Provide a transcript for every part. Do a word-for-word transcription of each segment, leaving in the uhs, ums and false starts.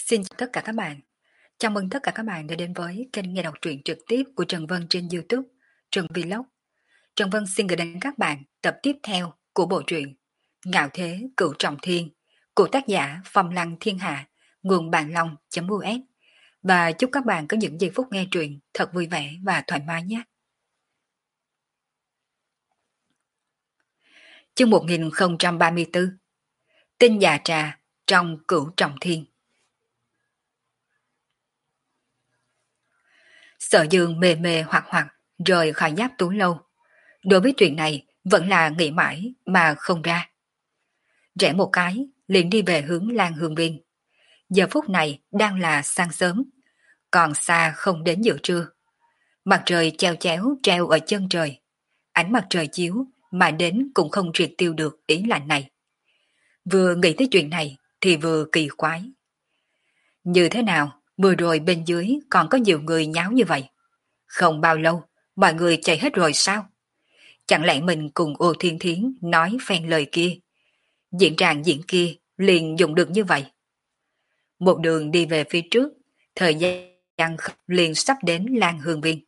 Xin chào tất cả các bạn. Chào mừng tất cả các bạn đã đến với kênh nghe đọc truyện trực tiếp của Trần Vân trên YouTube, Trần Vlog. Trần Vân xin gửi đến các bạn tập tiếp theo của bộ truyện Ngạo Thế Cửu Trọng Thiên của tác giả Phong Lăng Thiên Hạ, nguồn bạn long.us. Và chúc các bạn có những giây phút nghe truyện thật vui vẻ và thoải mái nhé. Chương một nghìn không trăm ba mươi tư. Tinh già trà trong Cửu Trọng Thiên. Sở Dương mề mề hoặc hoặc rời khỏi Giáp Tú Lâu. Đối với chuyện này vẫn là nghĩ mãi mà không ra. Rẽ một cái liền đi về hướng Lan Hương Viên. Giờ phút này đang là sáng sớm, còn xa không đến giữa trưa. Mặt trời treo chéo treo ở chân trời. Ánh mặt trời chiếu mà đến cũng không triệt tiêu được ý lạnh này. Vừa nghĩ tới chuyện này thì vừa kỳ quái. Như thế nào vừa rồi bên dưới còn có nhiều người nháo như vậy? Không bao lâu mọi người chạy hết rồi sao? Chẳng lẽ mình cùng Ô Thiên Thiến nói phen lời kia, diễn tràng diễn kia liền dùng được như vậy? Một đường đi về phía trước, thời gian liền sắp đến Lan Hương Viên.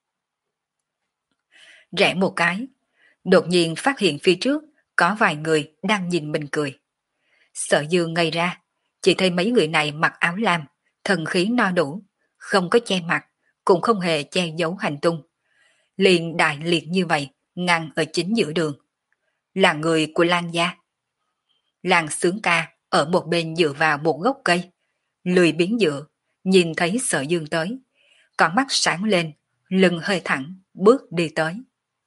Rẽ một cái, đột nhiên phát hiện phía trước có vài người đang nhìn mình cười. Sở Dương ngây ra, chỉ thấy mấy người này mặc áo lam, thần khí no đủ, không có che mặt, cũng không hề che giấu hành tung. Liền đại liệt như vậy, ngăn ở chính giữa đường. Là người của Lan gia. Lan Sướng Ca ở một bên dựa vào một gốc cây, lười biếng dựa, nhìn thấy Sở Dương tới, con mắt sáng lên, lưng hơi thẳng, bước đi tới.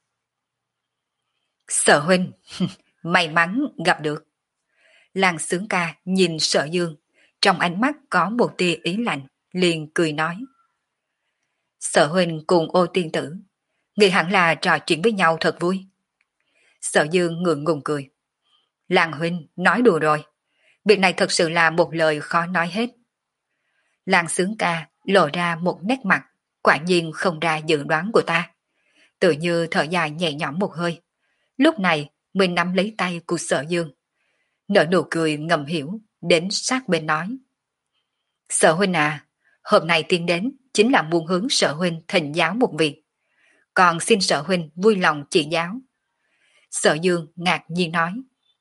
Sở huynh, may mắn gặp được. Lan Sướng Ca nhìn Sở Dương, trong ánh mắt có một tia ý lạnh, liền cười nói. Sở huynh cùng Ô tiên tử, nghĩ hẳn là trò chuyện với nhau thật vui. Sở Dương ngượng ngùng cười. Lan huynh nói đùa rồi, việc này thật sự là một lời khó nói hết. Lan Sướng Ca lộ ra một nét mặt, quả nhiên không ra dự đoán của ta. Tự như thở dài nhẹ nhõm một hơi. Lúc này mới nắm lấy tay của Sở Dương. Nở nụ cười ngầm hiểu, đến sát bên nói. Sở huynh à, hôm nay tiên đến chính là muốn hướng Sở huynh thỉnh giáo một việc. Còn xin Sở huynh vui lòng chỉ giáo. Sở Dương ngạc nhiên nói.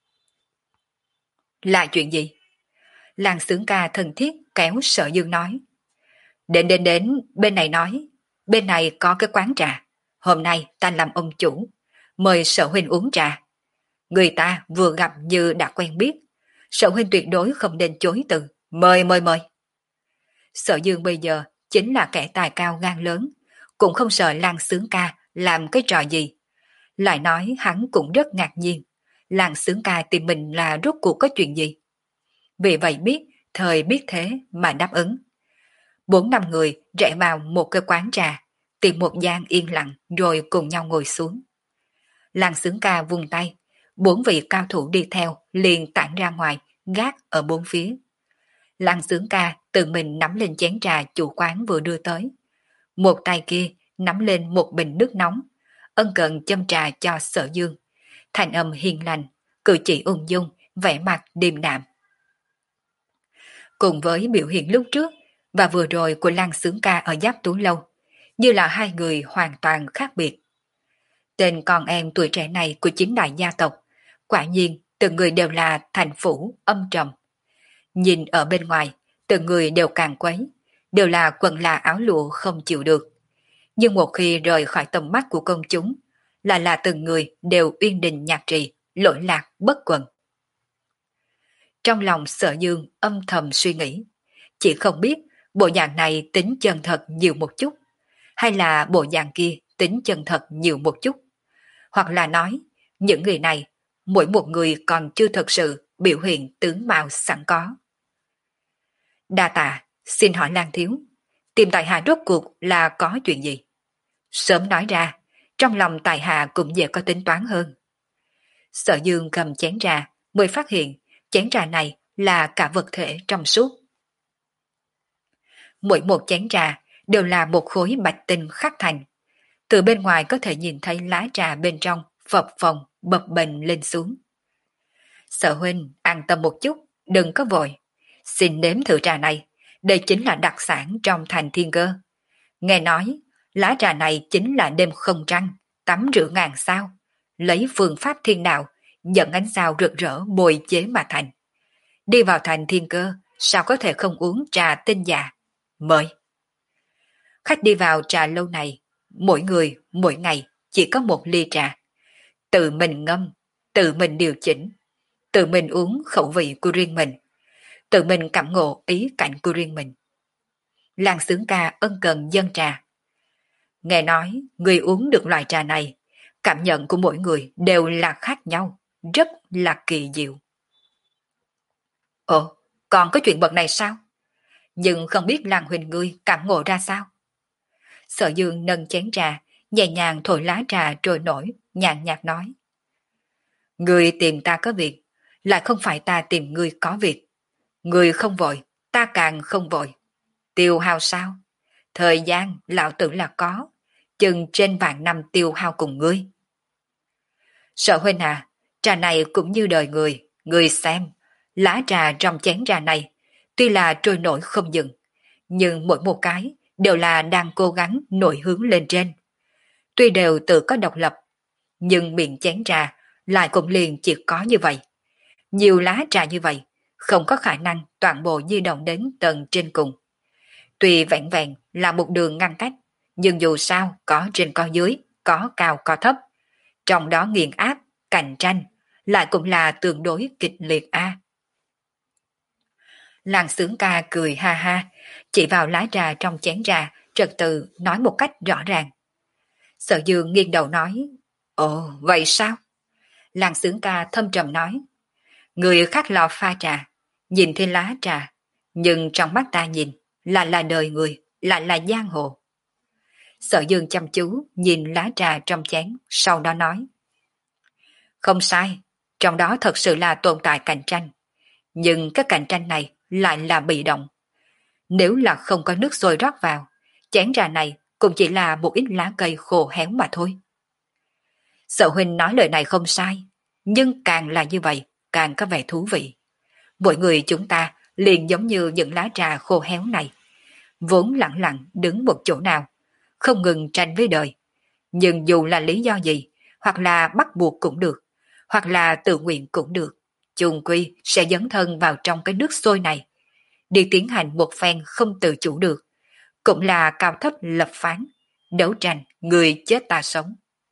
Là chuyện gì? Lan Sướng Ca thân thiết kéo Sở Dương nói. Đến đến đến, bên này nói. Bên này có cái quán trà. Hôm nay ta làm ông chủ. Mời Sở huynh uống trà. Người ta vừa gặp như đã quen biết. Sở huynh tuyệt đối không nên chối từ. Mời mời mời. Sở Dương bây giờ chính là kẻ tài cao gan lớn. Cũng không sợ Lan Sướng Ca làm cái trò gì. Lại nói hắn cũng rất ngạc nhiên. Lan Sướng Ca tìm mình là rốt cuộc có chuyện gì. Vì vậy biết, thời biết thế mà đáp ứng. Bốn năm người rẽ vào một cái quán trà, tìm một gian yên lặng rồi cùng nhau ngồi xuống. Lan Sướng Ca vung tay, bốn vị cao thủ đi theo liền tản ra ngoài, gác ở bốn phía. Lan Sướng Ca tự mình nắm lên chén trà chủ quán vừa đưa tới. Một tay kia nắm lên một bình nước nóng, ân cần châm trà cho Sở Dương. Thành âm hiền lành, cử chỉ ung dung, vẻ mặt điềm đạm. Cùng với biểu hiện lúc trước và vừa rồi của Lan Sướng Ca ở Giáp Tú Lâu, như là hai người hoàn toàn khác biệt. Tên con em tuổi trẻ này của chính đại gia tộc, quả nhiên từng người đều là thành phủ âm trầm. Nhìn ở bên ngoài, từng người đều càng quấy, đều là quần là áo lụa không chịu được. Nhưng một khi rời khỏi tầm mắt của công chúng, là là từng người đều uyên đình nhạc trì, lỗi lạc bất quần. Trong lòng Sở Dương âm thầm suy nghĩ, chỉ không biết bộ dạng này tính chân thật nhiều một chút, hay là bộ dạng kia tính chân thật nhiều một chút, hoặc là nói những người này mỗi một người còn chưa thật sự biểu hiện tướng mạo sẵn có. Đa tạ, xin hỏi Lan thiếu, tìm tại hạ rốt cuộc là có chuyện gì? Sớm nói ra, trong lòng tại hạ cũng dễ có tính toán hơn. Sở Dương cầm chén trà, mới phát hiện chén trà này là cả vật thể trong suốt. Mỗi một chén trà đều là một khối bạch tinh khắc thành. Từ bên ngoài có thể nhìn thấy lá trà bên trong phập phồng bập bềnh lên xuống. Sở huynh an tâm một chút, đừng có vội. Xin nếm thử trà này, Đây chính là đặc sản trong thành Thiên Cơ. Nghe nói, lá trà này chính là đêm không trăng, tắm rửa ngàn sao, lấy phương pháp thiên đạo, dẫn ánh sao rực rỡ bồi chế mà thành. Đi vào thành Thiên Cơ, sao có thể không uống trà tinh dạ? Mời! Khách đi vào trà lâu này, mỗi người, mỗi ngày chỉ có một ly trà. Tự mình ngâm, tự mình điều chỉnh, tự mình uống khẩu vị của riêng mình, tự mình cảm ngộ ý cảnh của riêng mình. Làng Xướng Ca ân cần dâng trà. Nghe nói, người uống được loại trà này, cảm nhận của mỗi người đều là khác nhau, rất là kỳ diệu. Ồ, còn có chuyện bậc này sao? Nhưng không biết làng huynh ngươi cảm ngộ ra sao? Sở Dương nâng chén trà, nhẹ nhàng thổi lá trà trôi nổi, nhàn nhạt nói. Ngươi tìm ta có việc, lại không phải ta tìm ngươi có việc. Ngươi không vội, ta càng không vội. Tiêu hao sao? Thời gian lão tử là có, chừng trên vạn năm tiêu hao cùng ngươi. Sở huynh à, trà này cũng như đời người, ngươi xem, lá trà trong chén trà này, tuy là trôi nổi không dừng, nhưng mỗi một cái đều là đang cố gắng nổi hướng lên trên. Tuy đều tự có độc lập, nhưng miệng chén trà lại cũng liền chỉ có như vậy. Nhiều lá trà như vậy, không có khả năng toàn bộ di động đến tầng trên cùng. Tuy vẹn vẹn là một đường ngăn cách, nhưng dù sao có trên có dưới, có cao có thấp. Trong đó nghiền áp, cạnh tranh, lại cũng là tương đối kịch liệt a. Làng Xướng Ca cười ha ha, chỉ vào lá trà trong chén trà, trật tự nói một cách rõ ràng. Sở Dương nghiêng đầu nói, ồ, vậy sao? Làng Xướng Ca thâm trầm nói, người khác lò pha trà, nhìn thấy lá trà, nhưng trong mắt ta nhìn, là là đời người, lại là giang hồ. Sở Dương chăm chú nhìn lá trà trong chén, sau đó nói, không sai, trong đó thật sự là tồn tại cạnh tranh, nhưng cái cạnh tranh này lại là bị động. Nếu là không có nước sôi rót vào, chén trà này cũng chỉ là một ít lá cây khô héo mà thôi. Sở huynh nói lời này không sai, nhưng càng là như vậy, càng có vẻ thú vị. Mỗi người chúng ta liền giống như những lá trà khô héo này, vốn lặng lặng đứng một chỗ nào, không ngừng tranh với đời. Nhưng dù là lý do gì, hoặc là bắt buộc cũng được, hoặc là tự nguyện cũng được, chung quy sẽ dấn thân vào trong cái nước sôi này, đi tiến hành một phen không tự chủ được, cũng là cao thấp lập phán, đấu tranh người chết ta sống.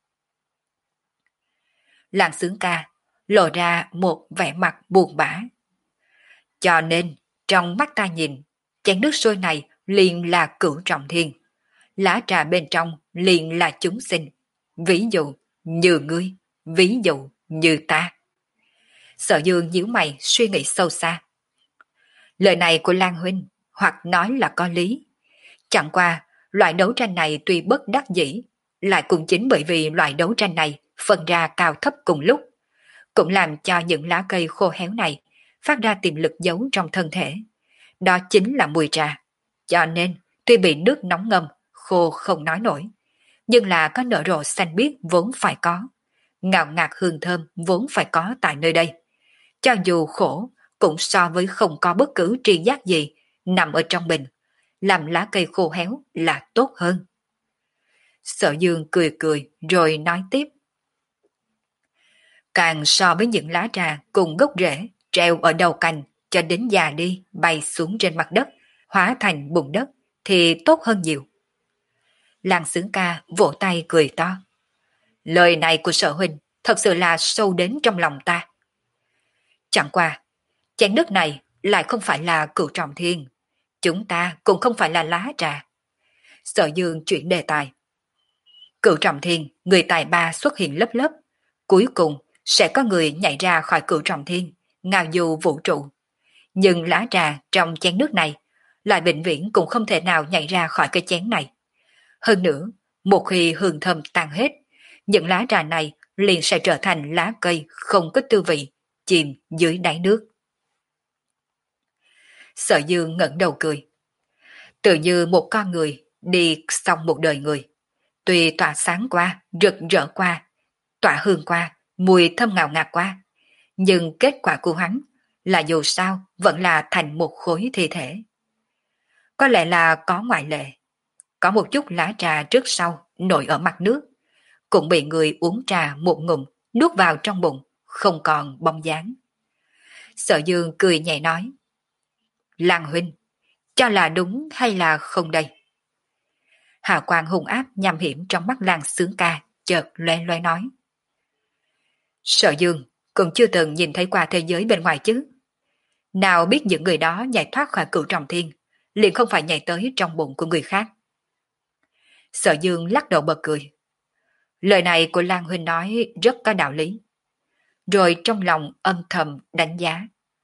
Làng Xướng Ca lộ ra một vẻ mặt buồn bã. Cho nên, trong mắt ta nhìn, chén nước sôi này liền là cửu trọng thiên, lá trà bên trong liền là chúng sinh, ví dụ như ngươi, ví dụ như ta. Sở Dương nhíu mày suy nghĩ sâu xa. Lời này của Lan huynh hoặc nói là có lý. Chẳng qua, loại đấu tranh này tuy bất đắc dĩ, lại cũng chính bởi vì loại đấu tranh này phân ra cao thấp cùng lúc, cũng làm cho những lá cây khô héo này phát ra tiềm lực giấu trong thân thể. Đó chính là mùi trà. Cho nên, tuy bị nước nóng ngâm, khô không nói nổi, nhưng là có nở rộ xanh biếc vốn phải có, ngào ngạt hương thơm vốn phải có tại nơi đây. Cho dù khổ, cũng so với không có bất cứ tri giác gì nằm ở trong mình, làm lá cây khô héo là tốt hơn. Sở Dương cười cười rồi nói tiếp. Càng so với những lá trà cùng gốc rễ treo ở đầu cành cho đến già đi bay xuống trên mặt đất, hóa thành bùn đất thì tốt hơn nhiều. Làng Xướng Ca vỗ tay cười to. Lời này của Sở huynh thật sự là sâu đến trong lòng ta. Chẳng qua, chén nước này lại không phải là cửu trọng thiên, chúng ta cũng không phải là lá trà. Sở Dương chuyển đề tài. Cửu trọng thiên, người tài ba xuất hiện lớp lớp, cuối cùng sẽ có người nhảy ra khỏi cửu trọng thiên, ngao du vũ trụ. Nhưng lá trà trong chén nước này lại vĩnh viễn cũng không thể nào nhảy ra khỏi cái chén này. Hơn nữa, một khi hương thơm tan hết, những lá trà này liền sẽ trở thành lá cây không có tư vị, chìm dưới đáy nước. Sở Dương ngẩng đầu cười. Tự như một con người đi xong một đời người. Tuy tỏa sáng qua, rực rỡ qua, tỏa hương qua, mùi thơm ngào ngạt qua, nhưng kết quả của hắn là dù sao vẫn là thành một khối thi thể. Có lẽ là có ngoại lệ. Có một chút lá trà trước sau nổi ở mặt nước, cũng bị người uống trà một ngụm, nuốt vào trong bụng, không còn bóng dáng. Sở Dương cười nhẹ nói, Lan huynh, cho là đúng hay là không đây? Hào quang hung ác nham hiểm trong mắt Lan Sướng Ca chợt loe loe nói. Sở Dương cũng chưa từng nhìn thấy qua thế giới bên ngoài chứ. Nào biết những người đó nhảy thoát khỏi cửu trọng thiên, liền không phải nhảy tới trong bụng của người khác. Sở Dương lắc đầu bật cười. Lời này của Lan huynh nói rất có đạo lý. Rồi trong lòng âm thầm đánh giá.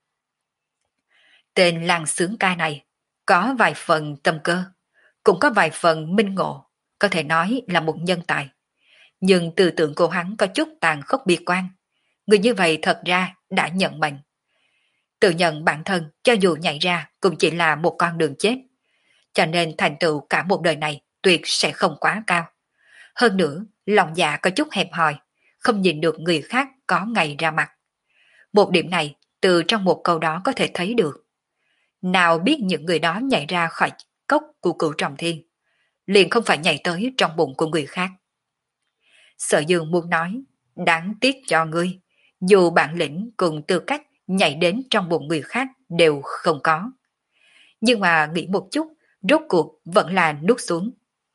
Tên Lan Sướng Ca này có vài phần tâm cơ, cũng có vài phần minh ngộ, có thể nói là một nhân tài. Nhưng tư tưởng của hắn có chút tàn khốc bi quan. Người như vậy thật ra đã nhận mệnh. Tự nhận bản thân cho dù nhảy ra cũng chỉ là một con đường chết. Cho nên thành tựu cả một đời này tuyệt sẽ không quá cao. Hơn nữa, lòng dạ có chút hẹp hòi, không nhìn được người khác có ngày ra mặt. Một điểm này từ trong một câu đó có thể thấy được. Nào biết những người đó nhảy ra khỏi cốc của cửu trọng thiên, liền không phải nhảy tới trong bụng của người khác. Sở Dương muốn nói, đáng tiếc cho ngươi, dù bản lĩnh cùng tư cách nhảy đến trong bụng người khác đều không có. Nhưng mà nghĩ một chút, rốt cuộc vẫn là nuốt xuống.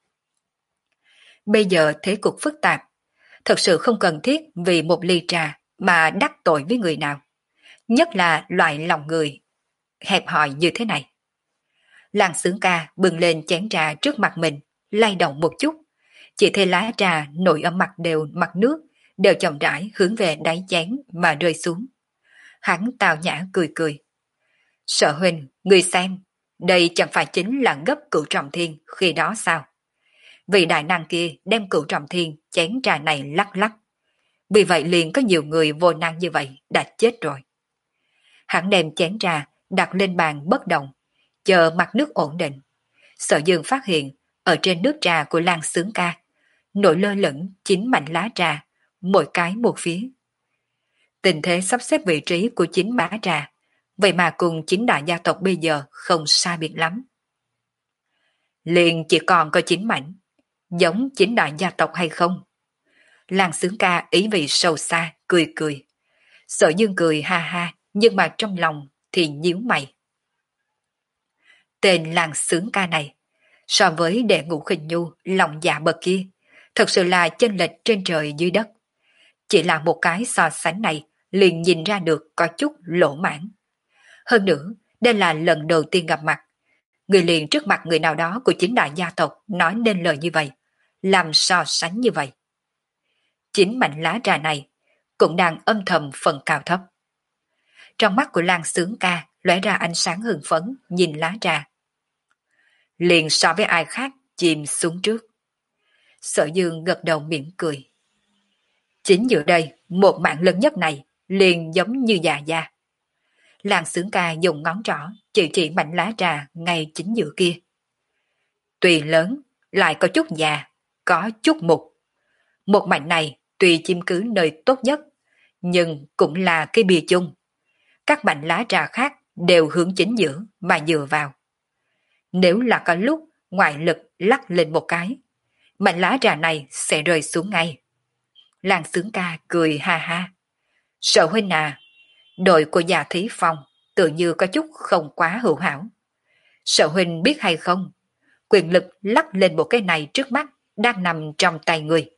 Bây giờ thế cục phức tạp, thật sự không cần thiết vì một ly trà mà đắc tội với người nào. Nhất là loại lòng người hẹp hòi như thế này. Làng Sướng Ca bừng lên chén trà trước mặt mình, lay động một chút. Chỉ thấy lá trà nổi ở mặt đều mặt nước, đều chậm rãi hướng về đáy chén mà rơi xuống. Hắn tào nhã cười cười. Sở huynh, người xem, đây chẳng phải chính là gấp cửu trọng thiên khi đó sao? Vị đại năng kia đem cửu trọng thiên chén trà này lắc lắc. Vì vậy liền có nhiều người vô năng như vậy đã chết rồi. Hắn đem chén trà đặt lên bàn bất động, chờ mặt nước ổn định. Sở Dương phát hiện ở trên nước trà của Lan Sướng Ca nổi lơ lửng chín mảnh lá trà, mỗi cái một phía. Tình thế sắp xếp vị trí của chín mã trà, vậy mà cùng chín đại gia tộc bây giờ không sai biệt lắm. Liền chỉ còn có chín mảnh, giống chín đại gia tộc hay không? Lan Sướng Ca ý vị sâu xa, cười cười. Sở Dương cười ha ha, nhưng mà trong lòng thì nhíu mày. Tên Lan Sướng Ca này, so với đệ ngũ khinh nhu, lòng dạ bậc kia, thật sự là chênh lệch trên trời dưới đất. Chỉ là một cái so sánh này, liền nhìn ra được có chút lỗ mãn. Hơn nữa, đây là lần đầu tiên gặp mặt. Người liền trước mặt người nào đó của chính đại gia tộc nói nên lời như vậy, làm so sánh như vậy. Chính mảnh lá trà này cũng đang âm thầm phần cao thấp. Trong mắt của Lan Sướng Ca lóe ra ánh sáng hưng phấn nhìn lá trà. Liền so với ai khác chìm xuống trước. Sở Dương gật đầu mỉm cười. Chính giữa đây, một mạng lớn nhất này liền giống như già da. Lan Sướng Ca dùng ngón trỏ chỉ chỉ mảnh lá trà ngay chính giữa kia. Tuy lớn, lại có chút già, có chút mục. Một mảnh này tuy chiếm cứ nơi tốt nhất, nhưng cũng là cái bìa chung. Các mảnh lá trà khác đều hướng chính giữa mà dựa vào. Nếu là có lúc ngoại lực lắc lên một cái, mảnh lá trà này sẽ rơi xuống ngay. Lan Sướng Ca cười ha ha. Sở huynh à, đội của già Thí Phong tự như có chút không quá hữu hảo. Sở huynh biết hay không, quyền lực lắc lên một cái này trước mắt đang nằm trong tay người.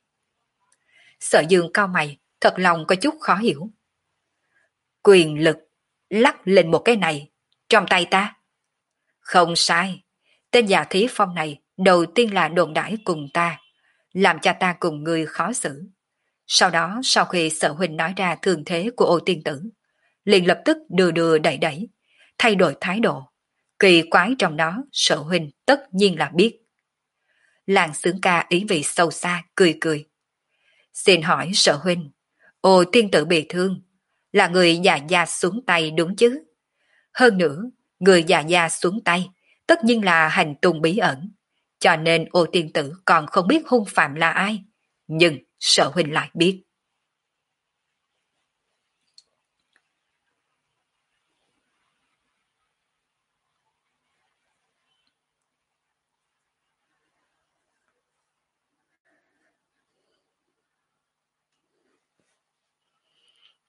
Sở Dương cao mày, thật lòng có chút khó hiểu. Quyền lực lắc lên một cái này trong tay ta? Không sai, tên già Thí Phong này đầu tiên là đồn đãi cùng ta, làm cho ta cùng người khó xử. Sau đó, sau khi Sở huynh nói ra thường thế của Ô Tiên Tử, liền lập tức đưa đưa đẩy đẩy, thay đổi thái độ. Kỳ quái trong đó, Sở huynh tất nhiên là biết. Lan Sướng Ca ý vị sâu xa, cười cười. Xin hỏi Sở huynh, Ô Tiên Tử bị thương, là người già già xuống tay đúng chứ? Hơn nữa, người già già xuống tay, tất nhiên là hành tung bí ẩn, cho nên Ô Tiên Tử còn không biết hung phạm là ai. Nhưng Sở huynh lại biết.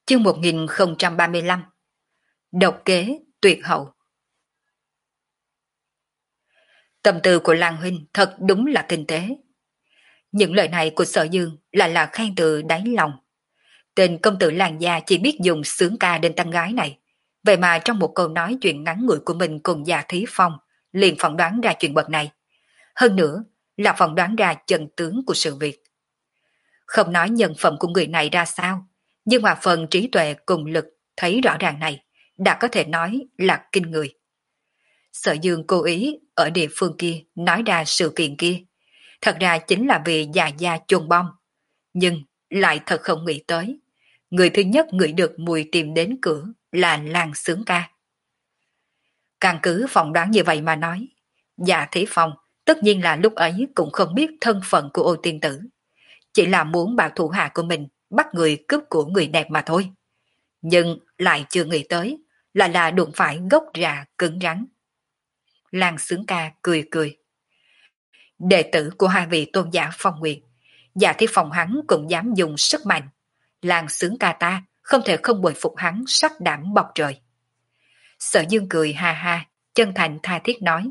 Chương một nghìn không trăm ba mươi lăm. Độc kế tuyệt hậu. Tâm tư của Lan Huynh thật đúng là tinh tế. Những lời này của Sở Dương là là khen từ đáy lòng. Tên công tử làng gia chỉ biết dùng sướng ca đến tăng gái này. Vậy mà trong một câu nói chuyện ngắn ngủi của mình cùng Dạ Thí Phong liền phỏng đoán ra chuyện bậc này. Hơn nữa là phỏng đoán ra chân tướng của sự việc. Không nói nhân phẩm của người này ra sao, nhưng mà phần trí tuệ cùng lực thấy rõ ràng này đã có thể nói là kinh người. Sở Dương cố ý ở địa phương kia nói ra sự kiện kia, thật ra chính là vì già gia chôn bom, nhưng lại thật không nghĩ tới. Người thứ nhất ngửi được mùi tìm đến cửa là Lan Sướng Ca. Căn cứ phỏng đoán như vậy mà nói, Dạ Thí Phong tất nhiên là lúc ấy cũng không biết thân phận của Ô Tiên Tử, chỉ là muốn bảo thủ hạ của mình bắt người cướp của người đẹp mà thôi. Nhưng lại chưa nghĩ tới là là đụng phải gốc rạ cứng rắn. Lan Sướng Ca cười cười. Đệ tử của hai vị tôn giả Phong Nguyệt, Dạ Thí Phong hắn cũng dám dùng sức mạnh. Lan Sướng Ca ta không thể không bồi phục hắn sắc đảm bọc trời. Sở Dương cười ha ha, chân thành tha thiết nói.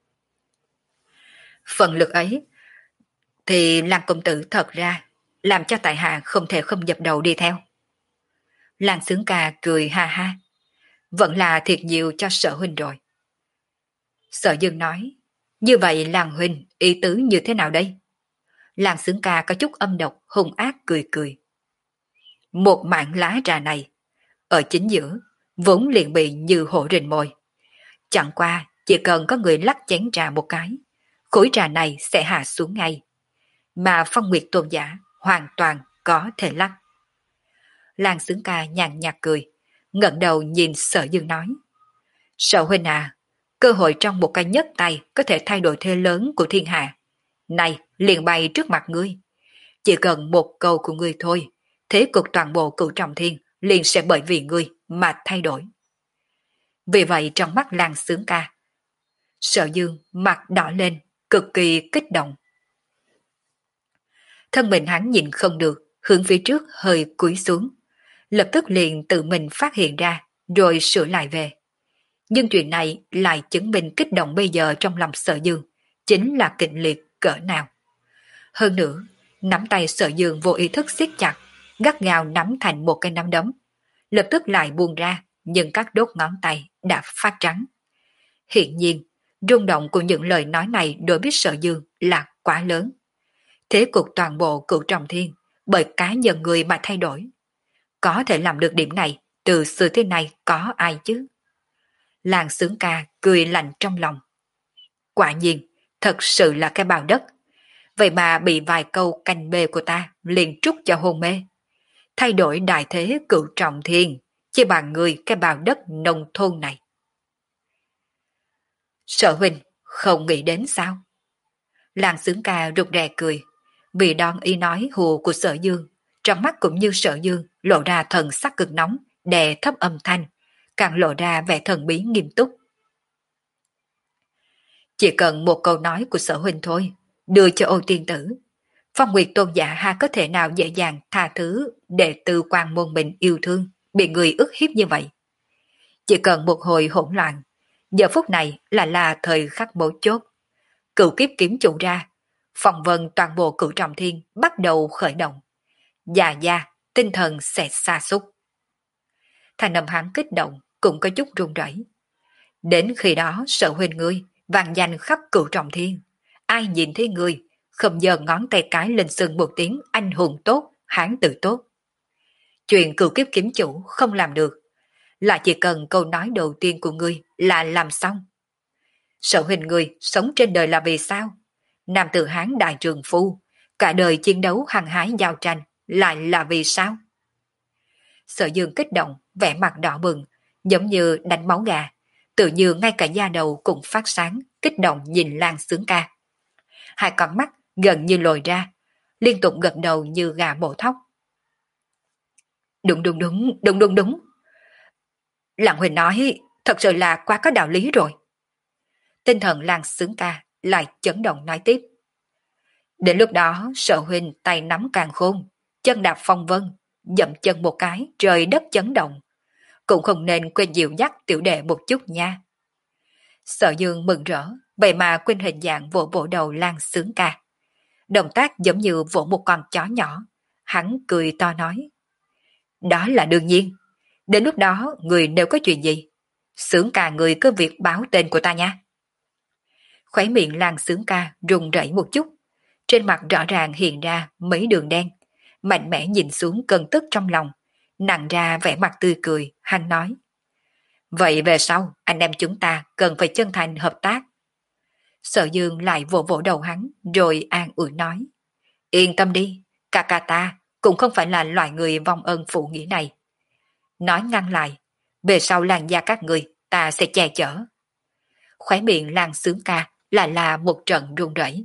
Phần lực ấy thì Lan công tử thật ra làm cho tại hạ không thể không dập đầu đi theo. Lan Sướng Ca cười ha ha. Vẫn là thiệt nhiều cho Sở huynh rồi. Sở Dương nói. Như vậy Lan huynh ý tứ như thế nào đây? Lan Sướng Ca có chút âm độc hung ác cười cười. Một mảng lá trà này ở chính giữa vốn liền bị như hổ rình mồi. Chẳng qua chỉ cần có người lắc chén trà một cái, khối trà này sẽ hạ xuống ngay. Mà Phong Nguyệt tôn giả hoàn toàn có thể lắc. Lan Sướng Ca nhàn nhạt cười, ngẩng đầu nhìn Sở Dương nói. Sở huynh à, cơ hội trong một cái nhấc tay có thể thay đổi thế lớn của thiên hạ. Này, liền bày trước mặt ngươi. Chỉ cần một câu của ngươi thôi, thế cục toàn bộ Cửu Trọng Thiên liền sẽ bởi vì ngươi mà thay đổi. Vì vậy trong mắt Lan Sướng Ca, Sở Dương mặt đỏ lên, cực kỳ kích động. Thân mình hắn nhìn không được, hướng phía trước hơi cúi xuống. Lập tức liền tự mình phát hiện ra, rồi sửa lại về. Nhưng chuyện này lại chứng minh kích động bây giờ trong lòng Sở Dương, chính là kịch liệt cỡ nào. Hơn nữa, nắm tay Sở Dương vô ý thức siết chặt, gắt gao nắm thành một cái nắm đấm. Lập tức lại buông ra, nhưng các đốt ngón tay đã phát trắng. Hiện nhiên, rung động của những lời nói này đối với Sở Dương là quá lớn. Thế cục toàn bộ Cửu Trọng Thiên bởi cá nhân người mà thay đổi. Có thể làm được điểm này từ xưa thế này có ai chứ? Lan Sướng Ca cười lạnh trong lòng. Quả nhiên, thật sự là cái bào đất. Vậy mà bị vài câu canh bê của ta liền trút cho hôn mê. Thay đổi đại thế Cửu Trọng Thiên, chỉ bằng người cái bào đất nông thôn này. Sở huynh không nghĩ đến sao? Lan Sướng Ca rụt rè cười, vì đón ý nói hùa của Sở Dương, trong mắt cũng như Sở Dương lộ ra thần sắc cực nóng, đè thấp âm thanh, càng lộ ra vẻ thần bí nghiêm túc. Chỉ cần một câu nói của Sở huynh thôi, đưa cho Ô Tiên Tử, Phong Nguyệt tôn giả ha có thể nào dễ dàng tha thứ đệ tử Quan Môn mình yêu thương bị người ức hiếp như vậy. Chỉ cần một hồi hỗn loạn, giờ phút này là là thời khắc mấu chốt. Cửu kiếp kiếm chủ ra, phòng vân toàn bộ Cửu Trọng Thiên bắt đầu khởi động. Già gia, tinh thần sẽ sa sút. Thành âm hắn kích động, cũng có chút run rẩy. Đến khi đó Sở huynh ngươi vang danh khắp Cửu Trọng Thiên, ai nhìn thấy ngươi không giơ ngón tay cái lên sừng một tiếng anh hùng tốt, hán tử tốt. Chuyện cửu kiếp kiếm chủ không làm được, là chỉ cần câu nói đầu tiên của ngươi là làm xong. Sở huynh ngươi sống trên đời là vì sao? Nam tử hán đại trường phu, cả đời chiến đấu hăng hái giao tranh, lại là vì sao? Sở Dương kích động, vẻ mặt đỏ bừng, giống như đánh máu gà, tự như ngay cả da đầu cũng phát sáng, kích động nhìn Lan Sướng Ca. Hai con mắt gần như lồi ra, liên tục gật đầu như gà mổ thóc. Đúng đúng đúng, đúng đúng đúng. Lạng Huỳnh nói, thật sự là quá có đạo lý rồi. Tinh thần Lan Sướng Ca lại chấn động nói tiếp. Đến lúc đó Sở huynh tay nắm càng khôn, chân đạp phong vân, dậm chân một cái, trời đất chấn động. Cũng không nên quên dịu dắt tiểu đệ một chút nha. Sở Dương mừng rỡ, vậy mà quên hình dạng vỗ vỗ đầu Lan Sướng Ca. Động tác giống như vỗ một con chó nhỏ. Hắn cười to nói. Đó là đương nhiên. Đến lúc đó, người nếu có chuyện gì, Sướng Ca người cứ việc báo tên của ta nha. Khóe miệng Lan Sướng Ca rung rẩy một chút. Trên mặt rõ ràng hiện ra mấy đường đen. Mạnh mẽ nhìn xuống cơn tức trong lòng. Nặng ra vẻ mặt tươi cười, hắn nói. Vậy về sau, anh em chúng ta cần phải chân thành hợp tác. Sở Dương lại vỗ vỗ đầu hắn, rồi an ủi nói. Yên tâm đi, ca ca ta cũng không phải là loại người vong ơn phụ nghĩa này. Nói ngăn lại, về sau làn da các người, ta sẽ che chở. Khóe miệng Lan Sướng Ca lại là một trận run rẩy.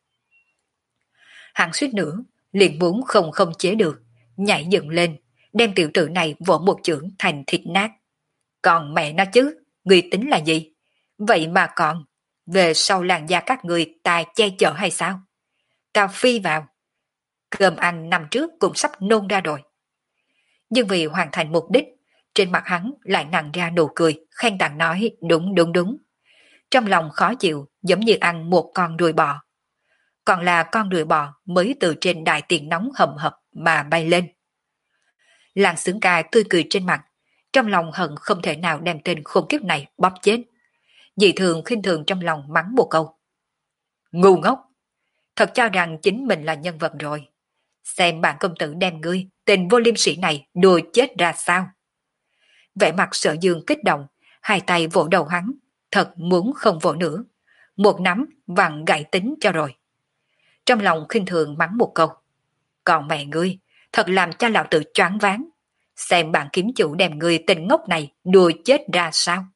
Hắn suýt nữa, liền muốn không không chế được, nhảy dựng lên, đem tiểu tử này vỗ một chưởng thành thịt nát. Còn mẹ nó chứ, người tính là gì? Vậy mà còn, về sau làn da các người ta che chở hay sao? Tao phi vào. Cơm ăn năm trước cũng sắp nôn ra rồi. Nhưng vì hoàn thành mục đích, trên mặt hắn lại nặng ra nụ cười, khen tặng nói đúng đúng đúng. Trong lòng khó chịu giống như ăn một con ruồi bò. Còn là con ruồi bò mới từ trên đại tiền nóng hầm hập mà bay lên. Làng Xướng Ca tươi cười trên mặt, trong lòng hận không thể nào đem tên khốn kiếp này bóp chết. Dị thường khinh thường trong lòng mắng một câu. Ngu ngốc! Thật cho rằng chính mình là nhân vật rồi. Xem bạn công tử đem ngươi, tên vô liêm sĩ này đùa chết ra sao. Vẻ mặt Sở Dương kích động, hai tay vỗ đầu hắn, thật muốn không vỗ nữa. Một nắm vặn gãy tính cho rồi. Trong lòng khinh thường mắng một câu. Còn mẹ ngươi, thật làm cho lão tử choáng váng. Xem bạn kiếm chủ đem ngươi tên ngốc này đùa chết ra sao.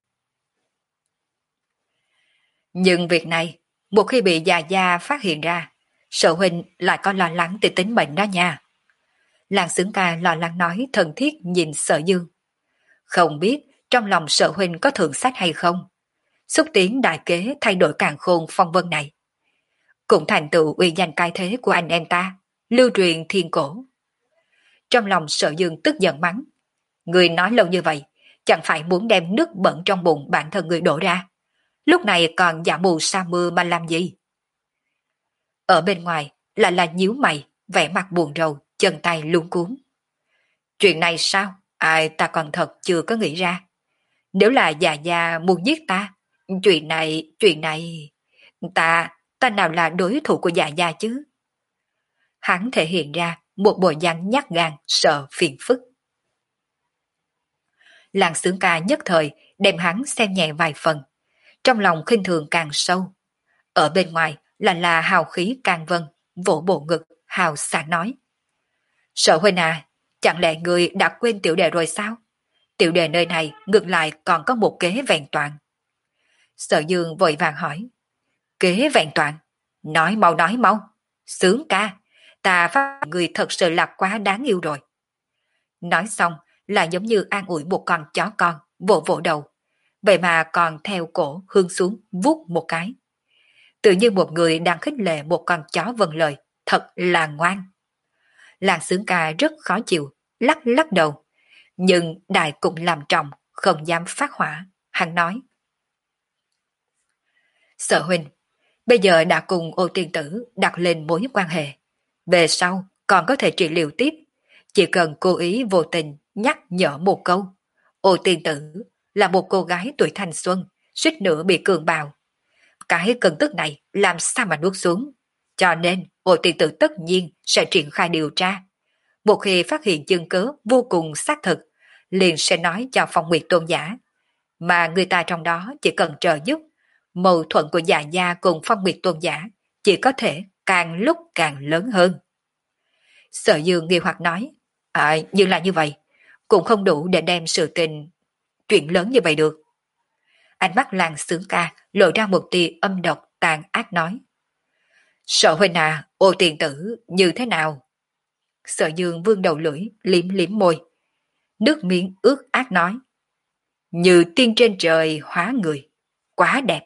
Nhưng việc này, một khi bị già gia phát hiện ra, Sở huynh lại có lo lắng tới tính mệnh đó nha. Làng Xướng Ca lo lắng nói thân thiết nhìn Sở Dương. Không biết trong lòng Sở huynh có thượng sách hay không? Xúc tiến đại kế thay đổi càn khôn phong vân này. Cũng thành tựu uy danh cai thế của anh em ta, lưu truyền thiên cổ. Trong lòng Sở Dương tức giận mắng. Người nói lâu như vậy, chẳng phải muốn đem nước bẩn trong bụng bản thân người đổ ra. Lúc này còn giả mù sa mưa mà làm gì? Ở bên ngoài lại là nhíu mày, vẻ mặt buồn rầu, chân tay luống cuống. Chuyện này sao? Ai ta còn thật chưa có nghĩ ra. Nếu là già già muốn giết ta, chuyện này, chuyện này... Ta, ta nào là đối thủ của già già chứ? Hắn thể hiện ra một bộ dáng nhát gan, sợ phiền phức. Làng Xướng Ca nhất thời đem hắn xem nhẹ vài phần. Trong lòng khinh thường càng sâu. Ở bên ngoài là là hào khí càng vân, vỗ bộ ngực, hào sảng nói. Sở huynh à, chẳng lẽ người đã quên tiểu đệ rồi sao? Tiểu đệ nơi này ngược lại còn có một kế vẹn toàn. Sở Dương vội vàng hỏi. Kế vẹn toàn? Nói mau nói mau. Sướng Ca, ta phát người thật sự là quá đáng yêu rồi. Nói xong là giống như an ủi một con chó con, vỗ vỗ đầu. Vậy mà còn theo cổ hướng xuống vuốt một cái. Tự như một người đang khích lệ một con chó vâng lời, thật là ngoan. Làng Xướng Ca rất khó chịu, lắc lắc đầu. Nhưng đại cũng làm trọng, không dám phát hỏa. Hắn nói. Sở huynh, bây giờ đã cùng Ô Tiên Tử đặt lên mối quan hệ. Về sau còn có thể trị liệu tiếp. Chỉ cần cố ý vô tình nhắc nhở một câu. Ô Tiên Tử là một cô gái tuổi thanh xuân, suýt nữa bị cường bạo. Cái cơn tức này làm sao mà nuốt xuống. Cho nên Ô Tiên Tử tất nhiên sẽ triển khai điều tra. Một khi phát hiện chứng cớ vô cùng xác thực, liền sẽ nói cho Phong Nguyệt Tôn giả. Mà người ta trong đó chỉ cần trợ giúp. Mâu thuẫn của Dạ Gia cùng Phong Nguyệt Tôn giả chỉ có thể càng lúc càng lớn hơn. Sở Dương nghi hoặc nói. À, nhưng là như vậy, cũng không đủ để đem sự tình chuyện lớn như vậy được. Ánh mắt Làng Xướng Ca lộ ra một tia âm độc tàn ác nói. Sở huynh à, Ô Tiên Tử như thế nào? Sở Dương vương đầu lưỡi, liếm liếm môi. Nước miếng ướt át nói. Như tiên trên trời hóa người, quá đẹp.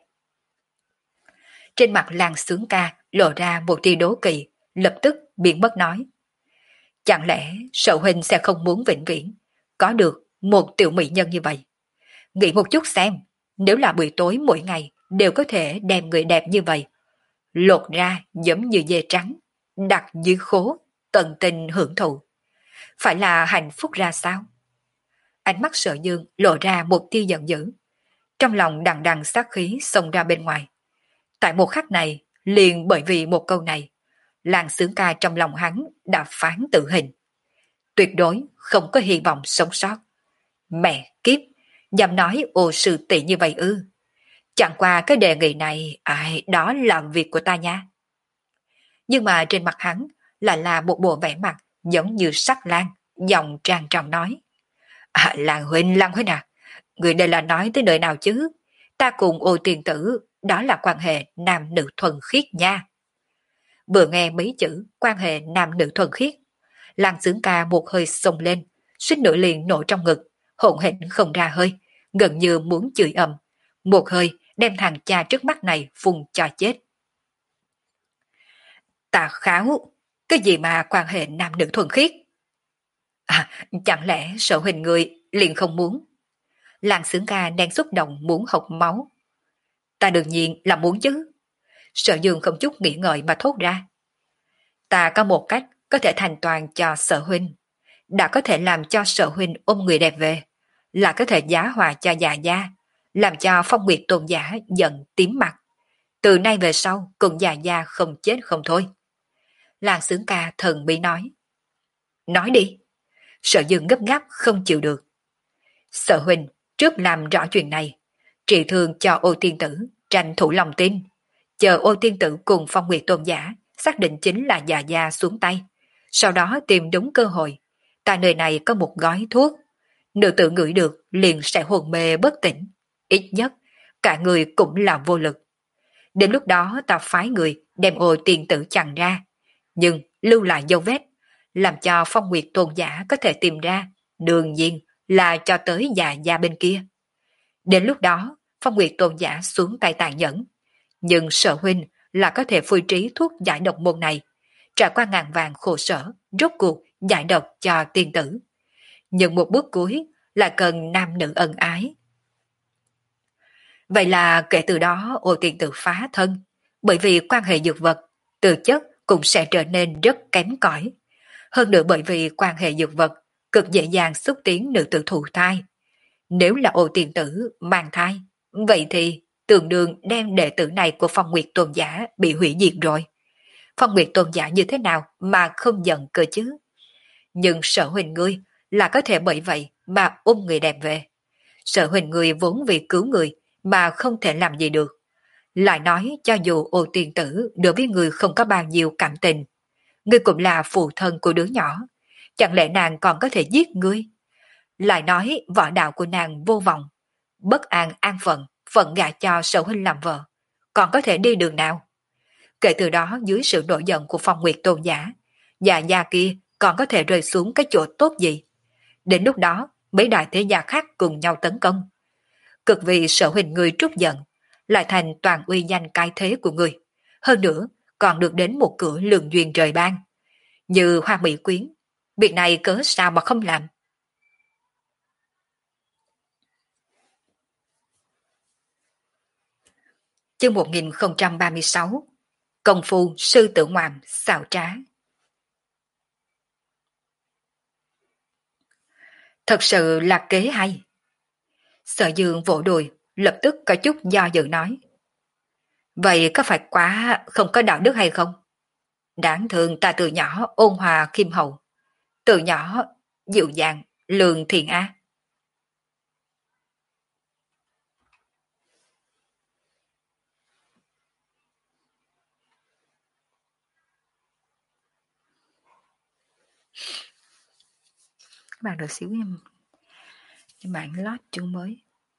Trên mặt Làng Xướng Ca lộ ra một tia đố kỵ, lập tức biến mất nói. Chẳng lẽ Sở huynh sẽ không muốn vĩnh viễn có được một tiểu mỹ nhân như vậy? Nghĩ một chút xem, nếu là buổi tối mỗi ngày đều có thể đem người đẹp như vậy, lột ra giống như dê trắng, đặt dưới khố, tận tình hưởng thụ. Phải là hạnh phúc ra sao? Ánh mắt Sở Dương lộ ra một tia giận dữ, trong lòng đằng đằng sát khí xông ra bên ngoài. Tại một khắc này, liền bởi vì một câu này, làng xướng ca trong lòng hắn đã phán tử hình. Tuyệt đối không có hy vọng sống sót. Mẹ kiếp, dám nói ô sư tỷ như vậy ư? Chẳng qua cái đề nghị này, ai đó làm việc của ta nha. Nhưng mà trên mặt hắn lại là một bộ vẻ mặt giống như sắc lang, giọng trang trọng nói. À, Lan huynh, Lan huynh à, người đây là nói tới nơi nào chứ? Ta cùng ô tiền tử, đó là quan hệ nam nữ thuần khiết nha. Vừa nghe mấy chữ quan hệ nam nữ thuần khiết, Lan Xướng Ca một hơi xông lên, suýt nữa liền nổ trong ngực, hỗn hển không ra hơi, gần như muốn chửi ầm, một hơi đem thằng cha trước mắt này phun cho chết. Tà kháo, cái gì mà quan hệ nam nữ thuần khiết? À, chẳng lẽ Sở huynh người liền không muốn? Lan Xướng Ca đang xúc động muốn học máu. Ta đương nhiên là muốn chứ. Sở Dương không chút nghĩ ngợi mà thốt ra. Ta có một cách có thể thành toàn cho Sở huynh, đã có thể làm cho Sở huynh ôm người đẹp về, là có thể giá hòa cho già gia, làm cho Phong Nguyệt tôn giả giận tím mặt. Từ nay về sau cùng già gia không chết không thôi. Lan Xướng Ca thần bí nói. Nói đi. Sở Dương gấp gáp không chịu được. Sở huynh trước làm rõ chuyện này, trị thương cho Ô tiên tử, tranh thủ lòng tin, chờ Ô tiên tử cùng Phong Nguyệt tôn giả xác định chính là già gia xuống tay, sau đó tìm đúng cơ hội. Tại nơi này có một gói thuốc, nữ tử ngửi được liền sẽ hồn mê bất tỉnh, ít nhất cả người cũng là vô lực. Đến lúc đó ta phái người đem Ô tiên tử chặn ra, nhưng lưu lại dấu vết, làm cho Phong Nguyệt tôn giả có thể tìm ra, đương nhiên là cho tới già gia bên kia. Đến lúc đó, Phong Nguyệt tôn giả xuống tay tàn nhẫn, nhưng Sở huynh là có thể phơi trí thuốc giải độc môn này, trải qua ngàn vàng khổ sở, rốt cuộc giải độc cho tiên tử. Nhưng một bước cuối là cần nam nữ ân ái. Vậy là kể từ đó Ô tiên tử phá thân, bởi vì quan hệ dược vật, từ chất cũng sẽ trở nên rất kém cỏi. Hơn nữa bởi vì quan hệ dược vật cực dễ dàng xúc tiến nữ tử thụ thai. Nếu là Ô tiên tử mang thai, vậy thì tương đương đem đệ tử này của Phong Nguyệt tôn giả bị hủy diệt rồi. Phong Nguyệt tôn giả như thế nào mà không giận cơ chứ? Nhưng Sở huynh ngươi là có thể bởi vậy mà ôm người đẹp về. Sở huynh ngươi vốn vì cứu người mà không thể làm gì được. Lại nói cho dù Ô tiên tử đối với người không có bao nhiêu cảm tình, ngươi cũng là phụ thân của đứa nhỏ, chẳng lẽ nàng còn có thể giết ngươi? Lại nói võ đạo của nàng vô vọng, bất an an phận, phận gả cho Sở huynh làm vợ, còn có thể đi đường nào? Kể từ đó dưới sự nổi giận của Phong Nguyệt tôn giả, già gia kia còn có thể rơi xuống cái chỗ tốt gì? Đến lúc đó mấy đại thế gia khác cùng nhau tấn công, cực vì Sở huynh người trút giận, lại thành toàn uy danh cái thế của người, hơn nữa còn được đến một cửa lường duyên trời ban như Hoa Mỹ Quyến. Việc này cớ sao mà không làm? Chương một nghìn không trăm ba mươi sáu, Công phu sư tử ngoạm xảo trá. Thật sự là kế hay. Sở Dương vỗ đùi, lập tức có chút do dự nói. Vậy có phải quá không có đạo đức hay không? Đáng thương ta từ nhỏ ôn hòa khiêm hậu, từ nhỏ dịu dàng, lương thiện á. Các bạn đợi xíu em, các bạn lót chương mới.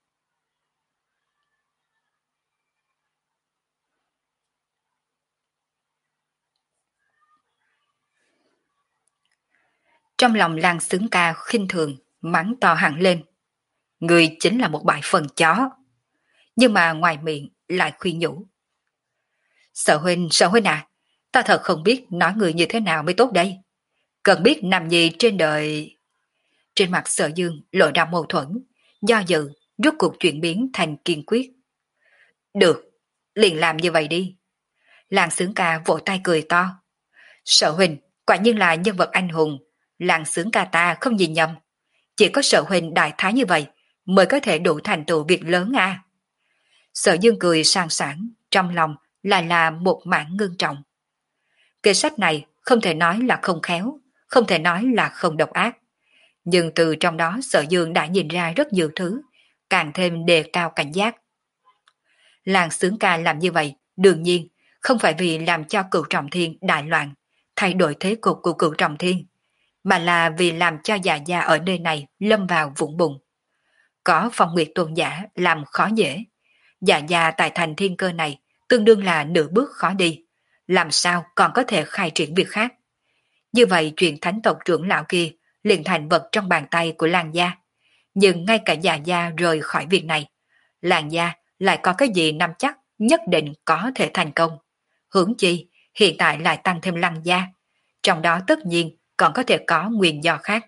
Trong lòng Lan Xướng Ca khinh thường, mắng to hẳn lên. Người chính là một bại phần chó. Nhưng mà ngoài miệng lại khuyên nhủ. Sở huynh, sở huynh à, ta thật không biết nói người như thế nào mới tốt đây. Cần biết nam nhi trên đời. Trên mặt Sở Dương lộ ra mâu thuẫn, do dự, rút cuộc chuyển biến thành kiên quyết. Được, liền làm như vậy đi. Làng Sướng Ca vỗ tay cười to. Sở huynh, quả nhiên là nhân vật anh hùng, làng Sướng Ca ta không nhìn nhầm. Chỉ có Sở huynh đại thái như vậy mới có thể đủ thành tựu việc lớn à. Sở Dương cười sang sảng, trong lòng lại là một mảng ngưng trọng. Kế sách này không thể nói là không khéo, không thể nói là không độc ác. Nhưng từ trong đó Sở Dương đã nhìn ra rất nhiều thứ, càng thêm đề cao cảnh giác. Làng Sướng Ca làm như vậy, đương nhiên, không phải vì làm cho Cửu Trọng Thiên đại loạn, thay đổi thế cục của Cửu Trọng Thiên, mà là vì làm cho Dạ Gia ở nơi này lâm vào vũng bùn. Có Phong Nguyệt Tôn giả làm khó dễ, Dạ Gia tại thành thiên cơ này tương đương là nửa bước khó đi, làm sao còn có thể khai triển việc khác. Như vậy chuyện thánh tộc trưởng lão kia liền thành vật trong bàn tay của làng gia. Nhưng ngay cả Dạ Gia rời khỏi việc này, làng gia lại có cái gì nắm chắc nhất định có thể thành công. Hướng chi, hiện tại lại tăng thêm lăng gia, trong đó tất nhiên còn có thể có nguyên do khác.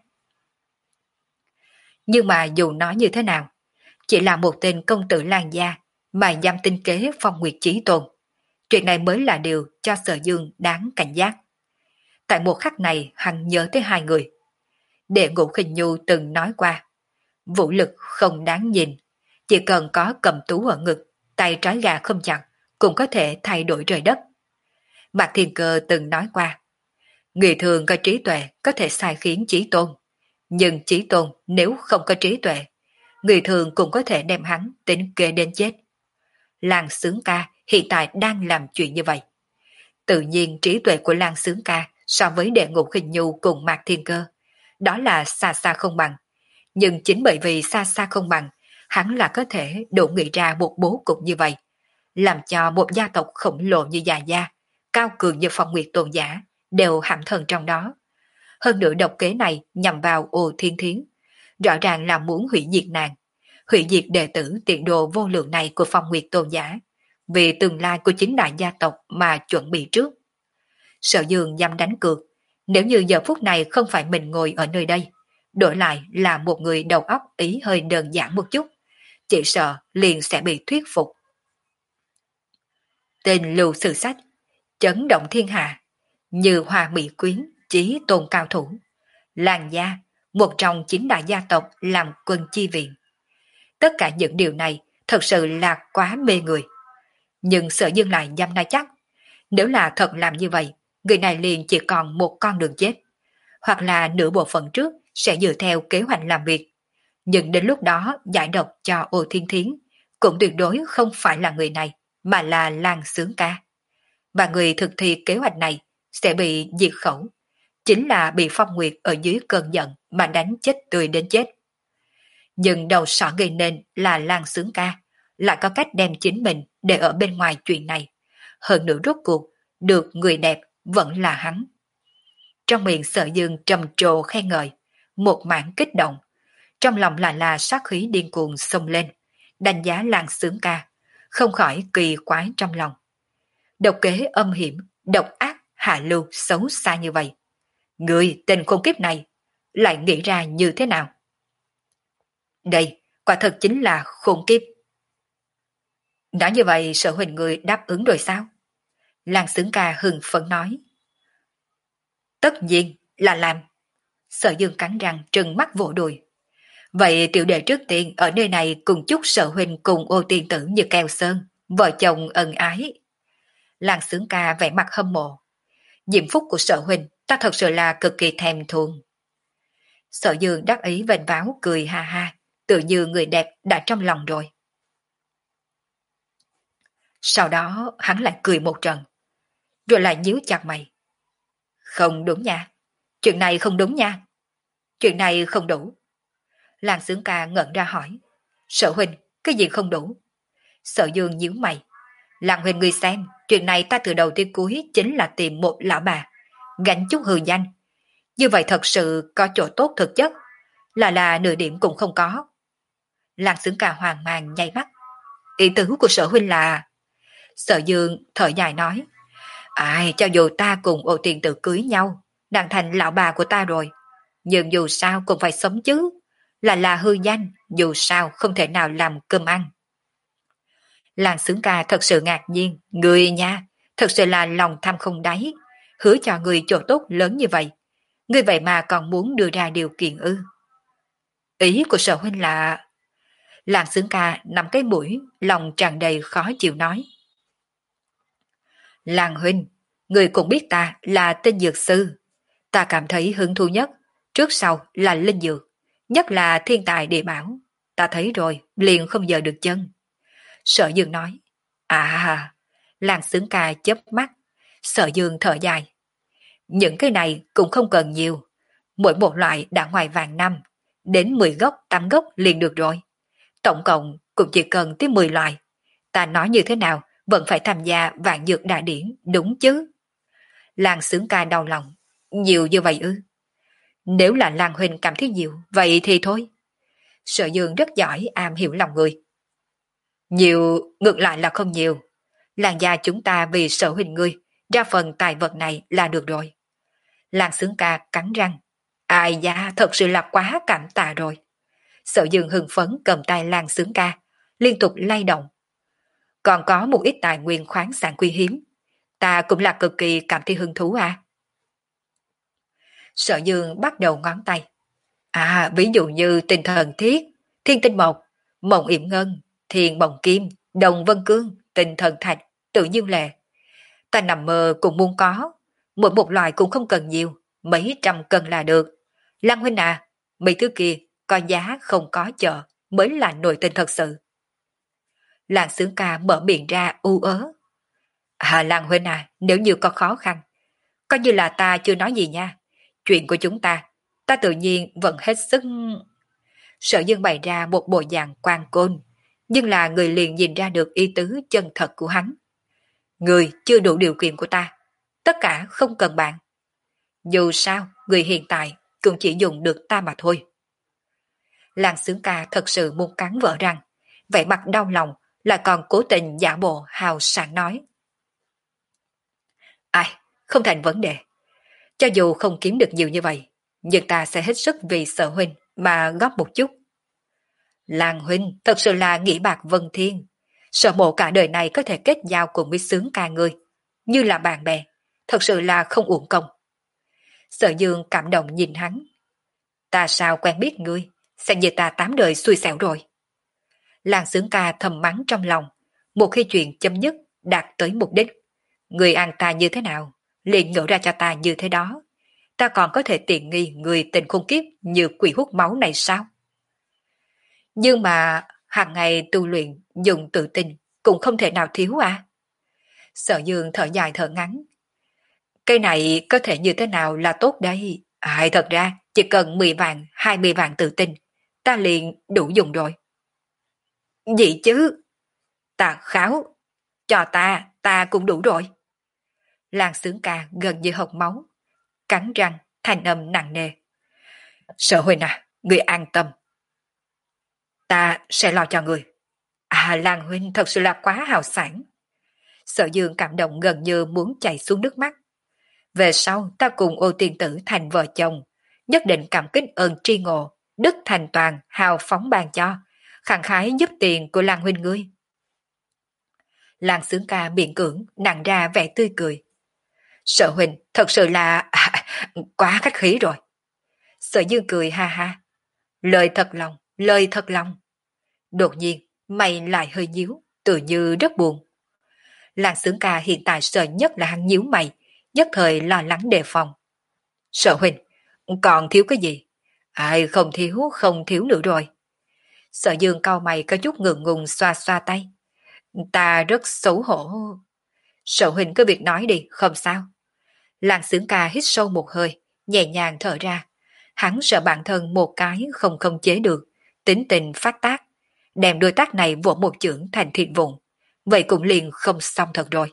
Nhưng mà dù nói như thế nào, chỉ là một tên công tử làng gia mà dám tinh kế Phong Nguyệt Chí Tôn. Chuyện này mới là điều cho Sở Dương đáng cảnh giác. Tại một khắc này hắn nhớ tới hai người. Đệ Ngũ Khinh Nhu từng nói qua, vũ lực không đáng nhìn, chỉ cần có cầm tú ở ngực, tay trái gà không chặt, cũng có thể thay đổi trời đất. Mạc Thiên Cơ từng nói qua, người thường có trí tuệ có thể sai khiến Chí Tôn, nhưng Chí Tôn nếu không có trí tuệ, người thường cũng có thể đem hắn tính kế đến chết. Làng Sướng Ca hiện tại đang làm chuyện như vậy. Tự nhiên trí tuệ của Làng Sướng Ca so với Đệ Ngũ Khinh Nhu cùng Mạc Thiên Cơ, đó là xa xa không bằng. Nhưng chính bởi vì xa xa không bằng, hắn là có thể đủ nghĩ ra một bố cục như vậy, làm cho một gia tộc khổng lồ như Dạ Gia, cao cường như Phong Nguyệt Tôn giả, đều hãm thân trong đó. Hơn nữa độc kế này nhằm vào Ô Thiên Thiến, rõ ràng là muốn hủy diệt nàng, hủy diệt đệ tử tiện đồ vô lượng này của Phong Nguyệt Tôn giả, vì tương lai của chính đại gia tộc mà chuẩn bị trước. Sở Dương dám đánh cược, nếu như giờ phút này không phải mình ngồi ở nơi đây, đổi lại là một người đầu óc ý hơi đơn giản một chút, chỉ sợ liền sẽ bị thuyết phục. Tên lưu sử sách, chấn động thiên hạ, như Hoa Mỹ Quyến, chí tôn cao thủ. Làng gia, một trong chín đại gia tộc làm quân chi viện. Tất cả những điều này thật sự là quá mê người. Nhưng Sở Dương lại dám nói chắc, nếu là thật làm như vậy, người này liền chỉ còn một con đường chết, hoặc là nửa bộ phận trước sẽ dựa theo kế hoạch làm việc. Nhưng đến lúc đó giải độc cho Ô Thiên Thiến cũng tuyệt đối không phải là người này, mà là Làng Sướng Ca. Và người thực thi kế hoạch này sẽ bị diệt khẩu, chính là bị Phong Nguyệt ở dưới cơn giận mà đánh chết tươi đến chết. Nhưng đầu sỏ gây nên là Làng Sướng Ca, lại có cách đem chính mình để ở bên ngoài chuyện này. Hơn nữa rốt cuộc, được người đẹp vẫn là hắn. Trong miệng Sở Dương trầm trồ khen ngợi, một mảng kích động. Trong lòng lại là sát khí điên cuồng xông lên, đánh giá Làng Sướng Ca, không khỏi kỳ quái trong lòng. Độc kế âm hiểm, độc ác, hạ lưu, xấu xa như vậy. Người tên khốn kiếp này lại nghĩ ra như thế nào? Đây, quả thật chính là khốn kiếp. Nói như vậy Sở huynh người đáp ứng rồi sao? Làng Sướng Ca hừng phấn nói. Tất nhiên là làm. Sở Dương cắn răng trừng mắt vỗ đùi. Vậy tiểu đệ trước tiên ở nơi này cùng chúc Sở huynh cùng Ô tiên tử như keo sơn, vợ chồng ân ái. Làng Sướng Ca vẻ mặt hâm mộ. Diễm phúc của Sở huynh ta thật sự là cực kỳ thèm thuồng. Sở Dương đắc ý vênh váo cười ha ha, tự như người đẹp đã trong lòng rồi. Sau đó hắn lại cười một trận, rồi lại nhíu chặt mày. Không đúng nha, chuyện này không đúng nha, chuyện này không đủ. Làng Sướng Ca ngẩn ra hỏi, Sở huynh, cái gì không đủ? Sở Dương nhíu mày, Làng huynh người xem, chuyện này ta từ đầu tới cuối chính là tìm một lão bà, gánh chút hư danh. Như vậy thật sự có chỗ tốt thực chất, là là nửa điểm cũng không có. Làng Sướng Ca hoàng mang nháy mắt. Ý tứ của Sở huynh là... Sở Dương thở dài nói, ai cho dù ta cùng Ô tiên tử cưới nhau, nàng thành lão bà của ta rồi. Nhưng dù sao cũng phải sống chứ. Là là hư danh, dù sao không thể nào làm cơm ăn. Làng Xướng Ca thật sự ngạc nhiên, người nha, thật sự là lòng tham không đáy, hứa cho người chỗ tốt lớn như vậy. Người vậy mà còn muốn đưa ra điều kiện ư. Ý của sở huynh là... Làng Xướng Ca nằm cái mũi, lòng tràn đầy khó chịu nói. Làng huynh, người cũng biết ta là tên dược sư. Ta cảm thấy hứng thú nhất, trước sau là linh dược, nhất là thiên tài địa bảo. Ta thấy rồi, liền không giờ được chân. Sở Dương nói. À, Làng Xướng Ca chớp mắt. Sở Dương thở dài. Những cái này cũng không cần nhiều. Mỗi một loại đã ngoài vàng năm. Đến mười gốc, tám gốc liền được rồi. Tổng cộng cũng chỉ cần tới mười loại. Ta nói như thế nào vẫn phải tham gia vạn dược đại điển, đúng chứ? Làng Xướng Ca đau lòng. Nhiều như vậy ư? Nếu là Làng huynh cảm thấy nhiều, vậy thì thôi. Sở Dương rất giỏi am hiểu lòng người. Nhiều ngược lại là không nhiều. Làng gia chúng ta vì sở huynh ngươi, ra phần tài vật này là được rồi. Làng Xướng Ca cắn răng. Ai da, thật sự là quá cảm tạ rồi. Sở Dương hưng phấn cầm tay Làng Xướng Ca, liên tục lay động. Còn có một ít tài nguyên khoáng sản quý hiếm. Ta cũng là cực kỳ cảm thấy hứng thú à. Sở Dương bắt đầu ngón tay. À, ví dụ như tinh thần thiết, thiên tinh mộc, mộng yểm ngân, thiên bồng kim, đồng vân cương, tinh thần thạch, tự nhiên lệ. Ta nằm mơ cũng muốn có, mỗi một loại cũng không cần nhiều, mấy trăm cân là được. Lăng huynh à, mấy thứ kia có giá không có chợ mới là nội tình thật sự. Làng Xướng Ca mở miệng ra u ớ. À Làng huynh à, nếu như có khó khăn, coi như là ta chưa nói gì nha. Chuyện của chúng ta, ta tự nhiên vẫn hết sức... Sở Dương bày ra một bộ dạng quan côn, nhưng là người liền nhìn ra được ý tứ chân thật của hắn. Người chưa đủ điều kiện của ta, tất cả không cần bạn. Dù sao, người hiện tại cũng chỉ dùng được ta mà thôi. Làng Xướng Ca thật sự muốn cắn vỡ răng, vẻ mặt đau lòng lại còn cố tình giả bộ hào sảng nói. Ai, không thành vấn đề. Cho dù không kiếm được nhiều như vậy, nhưng ta sẽ hết sức vì Sở huynh mà góp một chút. Làng huynh thật sự là nghĩ bạc vân thiên. Sở mộ cả đời này có thể kết giao cùng với Xướng Ca ngươi, như là bạn bè, thật sự là không uổng công. Sở Dương cảm động nhìn hắn. Ta sao quen biết ngươi, xem như ta tám đời xui xẻo rồi. Làng Xướng Ca thầm mắng trong lòng, một khi chuyện chấm dứt đạt tới mục đích, người ăn ta như thế nào, liền ngỡ ra cho ta như thế đó. Ta còn có thể tiện nghi người tình khôn kiếp như quỷ hút máu này sao? Nhưng mà hàng ngày tu luyện dùng tự tin cũng không thể nào thiếu à? Sở Dương thở dài thở ngắn. Cái này có thể như thế nào là tốt đây? À, thật ra chỉ cần mười vạn, hai mươi vạn tự tin, ta liền đủ dùng rồi. Gì chứ? Ta kháo, cho ta, ta cũng đủ rồi. Làng Xướng Ca gần như hộc máu, cắn răng, thanh âm nặng nề. Sở huynh à, người an tâm. Ta sẽ lo cho người. À, Làng huynh thật sự là quá hào sảng. Sở Dương cảm động gần như muốn chảy xuống nước mắt. Về sau ta cùng Ô Tiên Tử thành vợ chồng, nhất định cảm kích ơn tri ngộ, đức thành toàn, hào phóng ban cho, khẳng khái giúp tiền của Làng huynh ngươi. Làng Xướng Ca miệng cưỡng, nặng ra vẻ tươi cười. Sở huynh thật sự là à, quá khách khí rồi. Sở Dương cười ha ha. Lời thật lòng, lời thật lòng. Đột nhiên, mày lại hơi nhíu, tự như rất buồn. Làng Xướng Ca hiện tại sợ nhất là hắn nhíu mày, nhất thời lo lắng đề phòng. Sở huynh, còn thiếu cái gì? Ai không thiếu, không thiếu nữa rồi. Sở Dương cau mày có chút ngượng ngùng xoa xoa tay. Ta rất xấu hổ. Sở huynh cứ việc nói đi, không sao. Làng Xướng Ca hít sâu một hơi, nhẹ nhàng thở ra. Hắn sợ bản thân một cái không khống chế được, tính tình phát tác, đem đôi tác này vỗ một chưởng thành thịt vụn. Vậy cũng liền không xong thật rồi.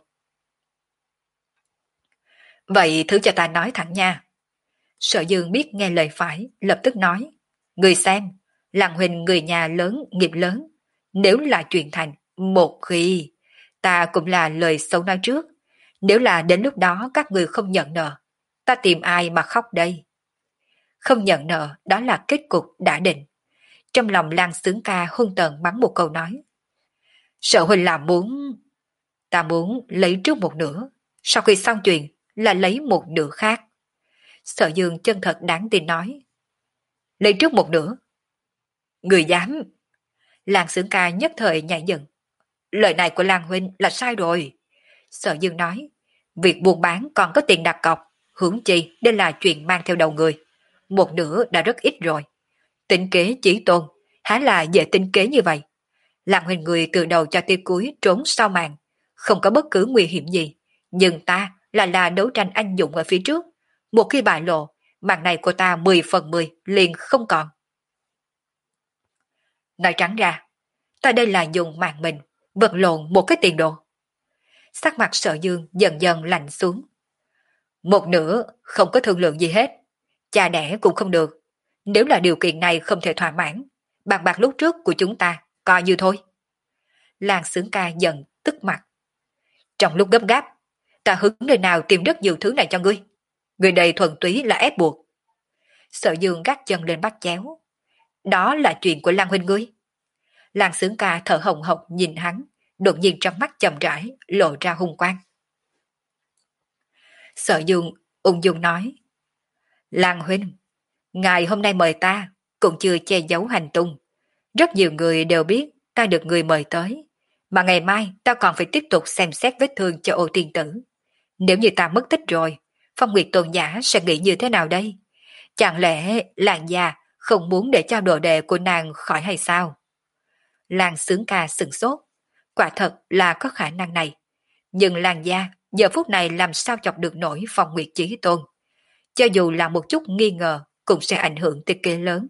Vậy thứ cho ta nói thẳng nha. Sở Dương biết nghe lời phải, lập tức nói. Người xem, Làng huynh người nhà lớn, nghiệp lớn. Nếu là chuyện thành, một khi, ta cũng là lời xấu nói trước. Nếu là đến lúc đó các người không nhận nợ, ta ta tìm ai mà khóc đây? Không nhận nợ, đó là kết cục đã định. Trong lòng Lan Sướng Ca hung tợn bắn một câu nói. Sợ huynh là muốn... Ta muốn lấy trước một nửa, sau khi xong chuyện là lấy một nửa khác. Sở Dương chân thật đáng tin nói. Lấy trước một nửa. Người dám. Lan Sướng Ca nhất thời nhảy dựng. Lời này của Lan huynh là sai rồi. Sở Dương nói. Việc buôn bán còn có tiền đặt cọc. Huống chi đây là chuyện mang theo đầu người. Một nửa đã rất ít rồi. Tính kế chỉ tôn, há là dễ tính kế như vậy. Lan huynh người từ đầu cho tới cuối trốn sau màn, không có bất cứ nguy hiểm gì. Nhưng ta là là đấu tranh anh dũng ở phía trước. Một khi bại lộ, mạng này của ta mười phần mười liền không còn. Nói trắng ra, ta đây là dùng mạng mình, vật lộn một cái tiền đồ. Sắc mặt Sở Dương dần dần lạnh xuống. Một nửa không có thương lượng gì hết. Cha đẻ cũng không được. Nếu là điều kiện này không thể thỏa mãn, bàn bạc lúc trước của chúng ta coi như thôi. Lan Sướng Ca giận tức mặt. Trong lúc gấp gáp, ta hứng nơi nào tìm rất nhiều thứ này cho ngươi. Người đây thuần túy là ép buộc. Sở Dương gác chân lên bắt chéo. Đó là chuyện của Lan huynh ngươi. Lan Sướng Ca thở hồng hộc nhìn hắn, đột nhiên trong mắt chậm rãi lộ ra hung quang. Sở Dương ung dung nói. Lan huynh, ngài hôm nay mời ta cũng chưa che giấu hành tung. Rất nhiều người đều biết ta được người mời tới, mà ngày mai ta còn phải tiếp tục xem xét vết thương cho Ô tiên tử. Nếu như ta mất tích rồi, Phong Nguyệt tôn giả sẽ nghĩ như thế nào đây? Chẳng lẽ Lan gia không muốn để cho đồ đệ của nàng khỏi hay sao? Lan Sướng Ca sừng sốt, quả thật là có khả năng này. Nhưng Lan gia giờ phút này làm sao chọc được nổi Phong Nguyệt Chí Tôn? Cho dù là một chút nghi ngờ cũng sẽ ảnh hưởng tới kế lớn.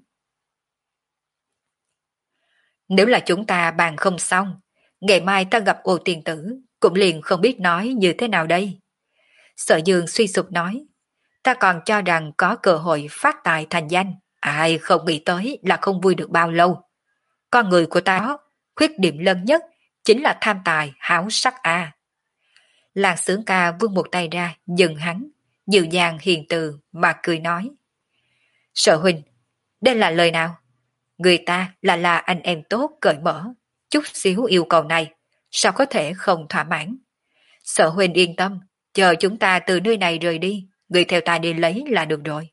Nếu là chúng ta bàn không xong, ngày mai ta gặp Ô tiên tử cũng liền không biết nói như thế nào đây. Sở Dương suy sụp nói, ta còn cho rằng có cơ hội phát tài thành danh, ai không nghĩ tới là không vui được bao lâu. Con người của ta, khuyết điểm lớn nhất chính là tham tài háo sắc a. À. Lan Sướng Ca vươn một tay ra, dừng hắn, dịu dàng hiền từ mà cười nói. Sở huynh, đây là lời nào? Người ta là là anh em tốt cởi mở, chút xíu yêu cầu này, sao có thể không thỏa mãn? Sở huynh yên tâm, chờ chúng ta từ nơi này rời đi, người theo ta đi lấy là được rồi.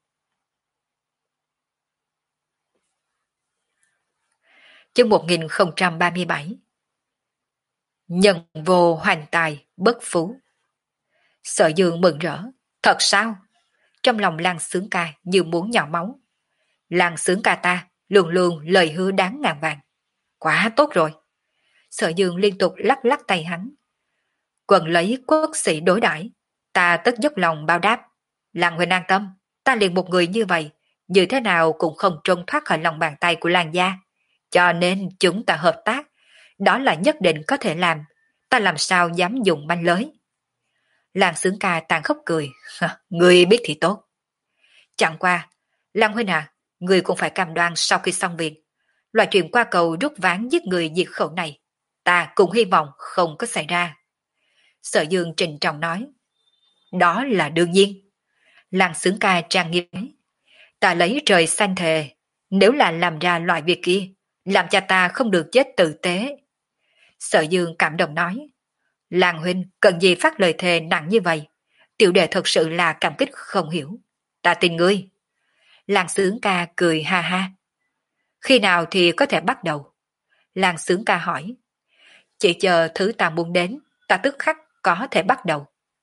Chương một nghìn không trăm ba mươi bảy. Nhân vô hoành tài, bất phú. Sở Dương mừng rỡ, thật sao? Trong lòng Lan Sướng Ca như muốn nhỏ máu. Lan Sướng Ca ta luôn luôn lời hứa đáng ngàn vàng. Quá tốt rồi. Sở Dương liên tục lắc lắc tay hắn. Quần lấy quốc sĩ đối đãi, ta tất dốc lòng bao đáp. Lan huynh an tâm, ta liền một người như vậy, như thế nào cũng không trốn thoát khỏi lòng bàn tay của Lan gia. Cho nên chúng ta hợp tác, đó là nhất định có thể làm, ta làm sao dám dùng manh lưới. Lan Sướng Ca tàn khốc cười, người biết thì tốt. Chẳng qua, Lan huynh à, người cũng phải cam đoan sau khi xong việc, loại chuyện qua cầu rút ván giết người diệt khẩu này, ta cũng hy vọng không có xảy ra. Sở Dương trịnh trọng nói, đó là đương nhiên. Lan Sướng Ca trang nghiêm, ta lấy trời xanh thề, nếu là làm ra loại việc kia, làm cho ta không được chết tử tế. Sở Dương cảm động nói, Lan huynh cần gì phát lời thề nặng như vậy, tiểu đệ thật sự là cảm kích không hiểu. Ta tin ngươi. Lan Sướng Ca cười ha ha. Khi nào thì có thể bắt đầu? Lan Sướng Ca hỏi. Chỉ chờ thứ ta muốn đến, ta tức khắc có thể bắt đầu.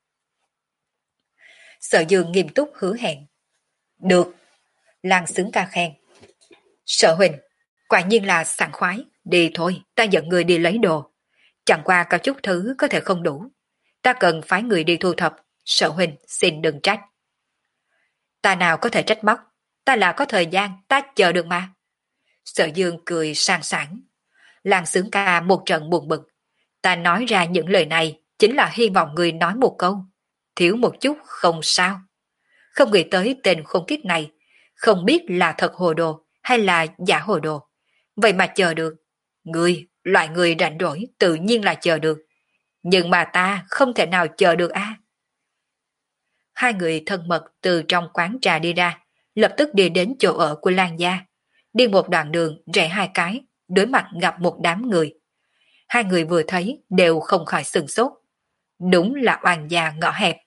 Sở Dương nghiêm túc hứa hẹn. Được. Lan Sướng Ca khen. Sở huynh, quả nhiên là sảng khoái. Đi thôi, ta dẫn người đi lấy đồ. Chẳng qua có chút thứ có thể không đủ. Ta cần phái người đi thu thập. Sở huynh xin đừng trách. Ta nào có thể trách móc. Ta là có thời gian, ta chờ được mà. Sở Dương cười sang sảng. Lan Sướng Ca một trận buồn bực. Ta nói ra những lời này chính là hy vọng người nói một câu. Thiếu một chút không sao. Không nghĩ tới tên khốn kiếp này, không biết là thật hồ đồ hay là giả hồ đồ. Vậy mà chờ được. Người, loại người rảnh rỗi tự nhiên là chờ được. Nhưng mà ta không thể nào chờ được a. À? Hai người thân mật từ trong quán trà đi ra, lập tức đi đến chỗ ở của Lan gia. Đi một đoạn đường rẽ hai cái, đối mặt gặp một đám người. Hai người vừa thấy đều không khỏi sửng sốt. Đúng là oan gia ngõ hẹp.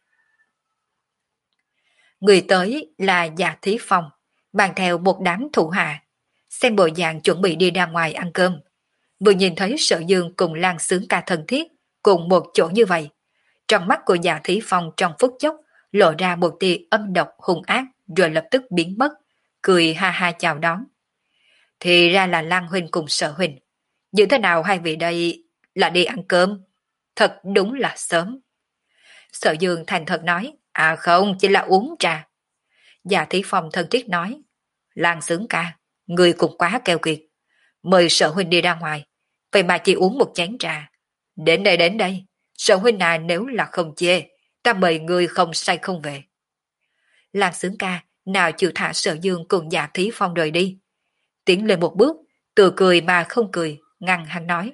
Người tới là Dạ Thí Phong, mang theo một đám thủ hạ, xem bộ dạng chuẩn bị đi ra ngoài ăn cơm. Vừa nhìn thấy Sở Dương cùng Lan Sướng Ca thân thiết, cùng một chỗ như vậy. Trong mắt của Dạ Thí Phong trong phút chốc, lộ ra một tia âm độc hung ác rồi lập tức biến mất, cười ha ha chào đón. Thì ra là Lan Huynh cùng Sở Huynh. Như thế nào hai vị đây là đi ăn cơm? Thật đúng là sớm. Sở Dương thành thật nói, à không, chỉ là uống trà. Dạ Thí Phong thân thiết nói, Lan Sướng Ca, người cũng quá keo kiệt. Mời Sở Huynh đi ra ngoài, vậy mà chỉ uống một chén trà. Đến đây đến đây, Sở Huynh à, nếu là không chê, ta mời người không say không về. Lan Sướng Ca nào chịu thả Sở Dương cùng Dạ Thí Phong rời đi. Tiến lên một bước, tự cười mà không cười, ngăn hắn nói.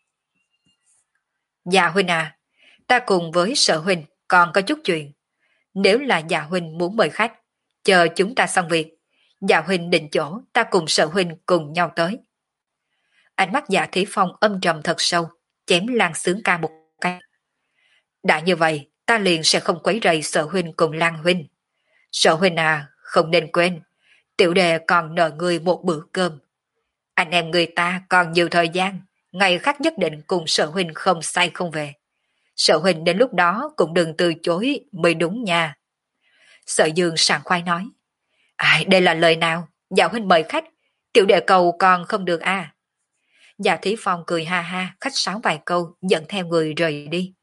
Dạ Huynh à, ta cùng với Sở Huynh còn có chút chuyện. Nếu là Dạ Huynh muốn mời khách, chờ chúng ta xong việc, Dạ Huynh định chỗ, ta cùng Sở Huynh cùng nhau tới. Ánh mắt Dạ Thí Phong âm trầm thật sâu, chém Lan Sướng Ca một cái. Đã như vậy, ta liền sẽ không quấy rầy Sở Huynh cùng Lan Huynh. Sở Huynh à, không nên quên, tiểu đệ còn nợ người một bữa cơm. Anh em người ta còn nhiều thời gian, ngày khác nhất định cùng Sở Huynh không say không về. Sở Huynh đến lúc đó cũng đừng từ chối mới đúng nha. Sở Dương sảng khoái nói. Ai, đây là lời nào? Dạ Huynh mời khách, tiểu đệ cầu còn không được à. Dạ Thí Phong cười ha ha, khách sáo vài câu, dẫn theo người rời đi.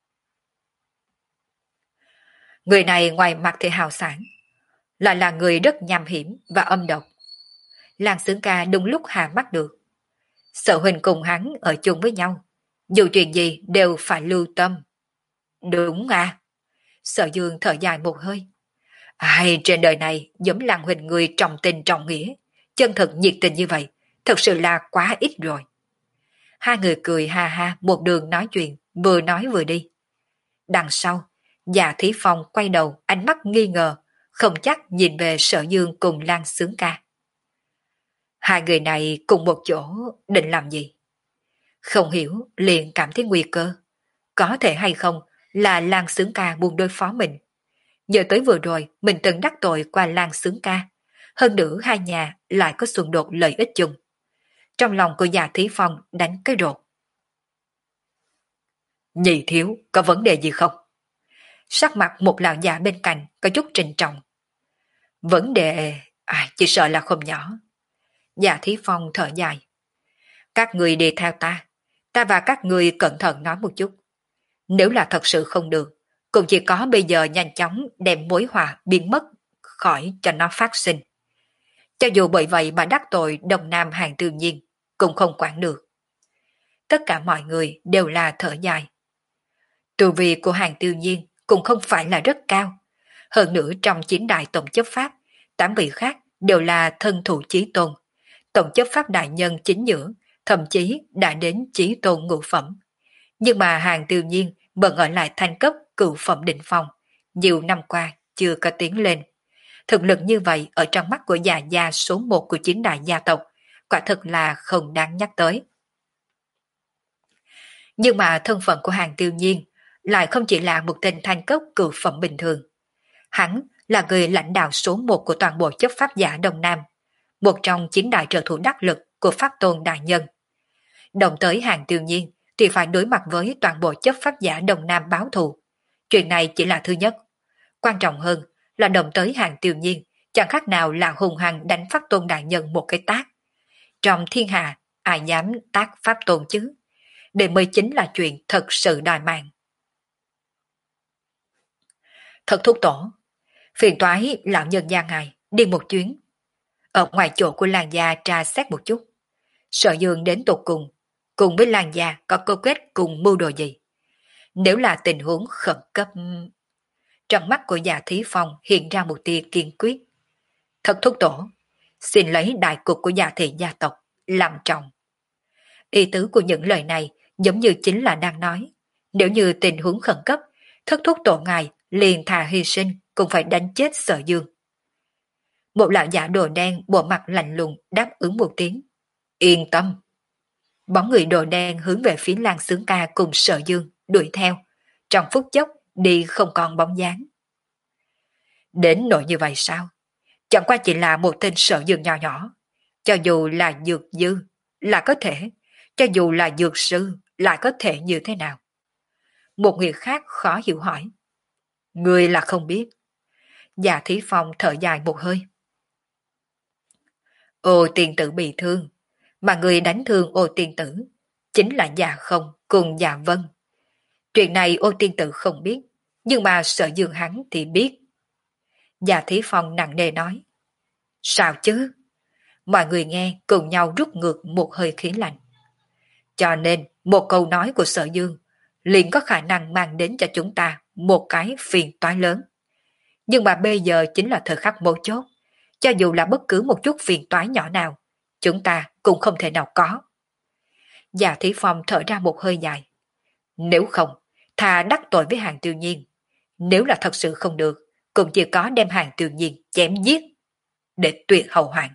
Người này ngoài mặt thì hào sản, lại là người rất nham hiểm và âm độc. Lan Sướng Ca đúng lúc hạ mắt được. Sở Huynh cùng hắn ở chung với nhau, dù chuyện gì đều phải lưu tâm. Đúng à? Sở Dương thở dài một hơi. Ai, trên đời này giống Lan Huynh người trọng tình trọng nghĩa, chân thực nhiệt tình như vậy, thật sự là quá ít rồi. Hai người cười ha ha một đường nói chuyện, vừa nói vừa đi. Đằng sau, Dạ Thí Phong quay đầu, ánh mắt nghi ngờ, không chắc nhìn về Sở Dương cùng Lan Sướng Ca. Hai người này cùng một chỗ định làm gì? Không hiểu, liền cảm thấy nguy cơ. Có thể hay không là Lan Sướng Ca buông đối phó mình. Nhớ tới vừa rồi mình từng đắc tội qua Lan Sướng Ca, hơn nữa hai nhà lại có xung đột lợi ích chung. Trong lòng của Dạ Thí Phong đánh cái rột. Nhị thiếu, có vấn đề gì không? Sắc mặt một lão già bên cạnh có chút trịnh trọng. Vấn đề, à, chỉ sợ là không nhỏ. Dạ Thí Phong thở dài. Các người đi theo ta, ta và các người cẩn thận nói một chút. Nếu là thật sự không được, cũng chỉ có bây giờ nhanh chóng đem mối họa biến mất khỏi cho nó phát sinh. Cho dù bởi vậy mà đắc tội Đông Nam Hàng Tư Nhiên, cũng không quản được. Tất cả mọi người đều là thở dài. Tu vi của Hàng Tư Nhiên cũng không phải là rất cao. Hơn nữa trong chín đại tổng chấp pháp, tám vị khác đều là thân thủ chí tôn. Tổng chấp pháp đại nhân chính giữa, thậm chí đã đến chí tôn ngũ phẩm. Nhưng mà Hàng Tư Nhiên vẫn ở lại thanh cấp cửu phẩm đỉnh phong, nhiều năm qua chưa có tiến lên. Thực lực như vậy ở trong mắt của già gia số một của chín đại gia tộc, quả thực là không đáng nhắc tới. Nhưng mà thân phận của Hàng Tiêu Nhiên lại không chỉ là một tên thanh cấp cửu phẩm bình thường. Hắn là người lãnh đạo số một của toàn bộ chấp pháp giả Đông Nam, một trong chín đại trợ thủ đắc lực của Pháp Tôn Đại Nhân. Đồng tới Hàng Tiêu Nhiên thì phải đối mặt với toàn bộ chấp pháp giả Đông Nam báo thù. Chuyện này chỉ là thứ nhất. Quan trọng hơn là đồng tới Hàng Tiêu Nhiên chẳng khác nào là hùng hăng đánh Pháp Tôn Đại Nhân một cái tát. Trong thiên hạ, ai dám tác Pháp Tôn chứ? Đây mới chính là chuyện thật sự đòi mạng. Thật thúc tổ, phiền toái lão nhân gia ngài đi một chuyến. Ở ngoài chỗ của làng gia tra xét một chút. Sở Dương đến tột cùng, cùng với làng gia có câu kết cùng mưu đồ gì? Nếu là tình huống khẩn cấp... Trong mắt của Dạ Thí Phong hiện ra một tia kiên quyết. Thật thúc tổ, xin lấy đại cục của Dạ Thị gia tộc làm trọng. Ý tứ của những lời này giống như chính là đang nói, nếu như tình huống khẩn cấp, thất thúc tổ ngài liền thà hy sinh cũng phải đánh chết Sở Dương. Một lão giả đồ đen bộ mặt lạnh lùng đáp ứng một tiếng. Yên tâm. Bóng người đồ đen hướng về phía Lan Sướng Ca cùng Sở Dương đuổi theo. Trong phút chốc đi không còn bóng dáng. Đến nỗi như vậy sao? Chẳng qua chỉ là một tên Sở Dương nhỏ nhỏ. Cho dù là dược dư là có thể, cho dù là dược sư lại có thể như thế nào? Một người khác khó hiểu hỏi. Người là không biết. Dạ Thí Phong thở dài một hơi. Ô tiên tử bị thương, mà người đánh thương ô tiên tử chính là Dạ Không cùng Dạ Vân. Chuyện này ô tiên tử không biết, nhưng mà Sở Dương hắn thì biết. Dạ Thí Phong nặng nề nói. Sao chứ? Mọi người nghe cùng nhau rút ngược một hơi khí lạnh. Cho nên một câu nói của Sở Dương liền có khả năng mang đến cho chúng ta một cái phiền toái lớn. Nhưng mà bây giờ chính là thời khắc mấu chốt. Cho dù là bất cứ một chút phiền toái nhỏ nào, chúng ta cũng không thể nào có. Dạ Thí Phong thở ra một hơi dài. Nếu không, thà đắc tội với Hàng Tiêu Nhiên. Nếu là thật sự không được, cũng chỉ có đem Hàng Tiêu Nhiên chém giết để tuyệt hậu hoạn.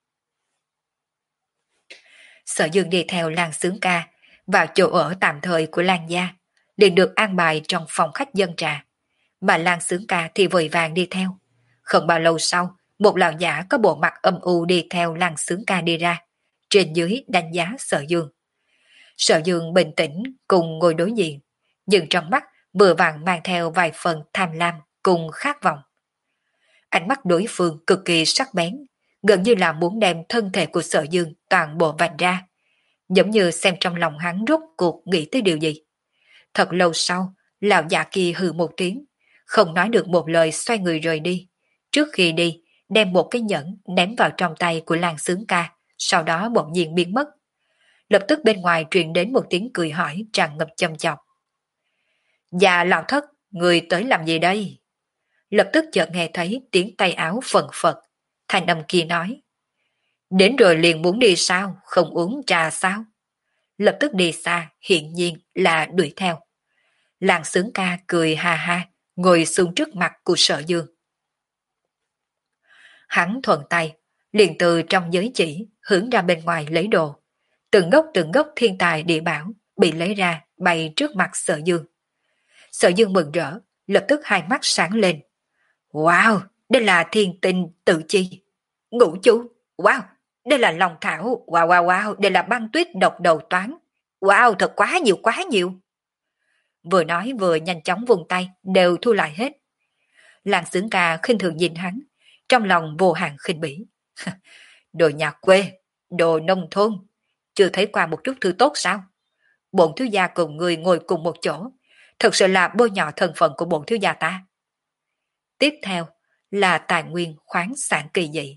Sở Dương đi theo Lan Sướng Ca vào chỗ ở tạm thời của Lan gia, liền được an bài trong phòng khách dân trà, mà Lan Sướng Ca thì vội vàng đi theo. Không bao lâu sau, một lão giả có bộ mặt âm u đi theo Lan Sướng Ca đi ra, trên dưới đánh giá Sở Dương. Sở Dương bình tĩnh cùng ngồi đối diện, nhưng trong mắt vừa vàng mang theo vài phần tham lam cùng khát vọng. Ánh mắt đối phương cực kỳ sắc bén, gần như là muốn đem thân thể của Sở Dương toàn bộ vạch ra, giống như xem trong lòng hắn rốt cuộc nghĩ tới điều gì. Thật lâu sau, lão già kia hừ một tiếng, không nói được một lời xoay người rời đi. Trước khi đi, đem một cái nhẫn ném vào trong tay của Lan Sướng Ca, sau đó bỗng nhiên biến mất. Lập tức bên ngoài truyền đến một tiếng cười hỏi tràn ngập châm chọc. Dạ lão thất, người tới làm gì đây? Lập tức chợt nghe thấy tiếng tay áo phần phật. Thanh âm kia nói. Đến rồi liền muốn đi sao, không uống trà sao? Lập tức đi xa, hiện nhiên là đuổi theo. Lan Sướng Ca cười ha ha, ngồi xuống trước mặt của Sở Dương. Hắn thuận tay, liền từ trong giới chỉ hướng ra bên ngoài lấy đồ. Từng gốc từng gốc thiên tài địa bảo bị lấy ra bay trước mặt Sở Dương. Sở Dương mừng rỡ, lập tức hai mắt sáng lên. Wow, đây là thiên tinh tự chi. Ngũ chú, wow, đây là lòng thảo, wow wow wow, đây là băng tuyết độc đầu toán. Wow, thật quá nhiều quá nhiều. Vừa nói vừa nhanh chóng vùng tay, đều thu lại hết. Lan Sướng Ca khinh thường nhìn hắn, trong lòng vô hạn khinh bỉ. Đồ nhà quê, đồ nông thôn, chưa thấy qua một chút thứ tốt sao? Bổn thiếu gia cùng người ngồi cùng một chỗ, thật sự là bôi nhọ thân phận của bổn thiếu gia ta. Tiếp theo là tài nguyên khoáng sản kỳ dị.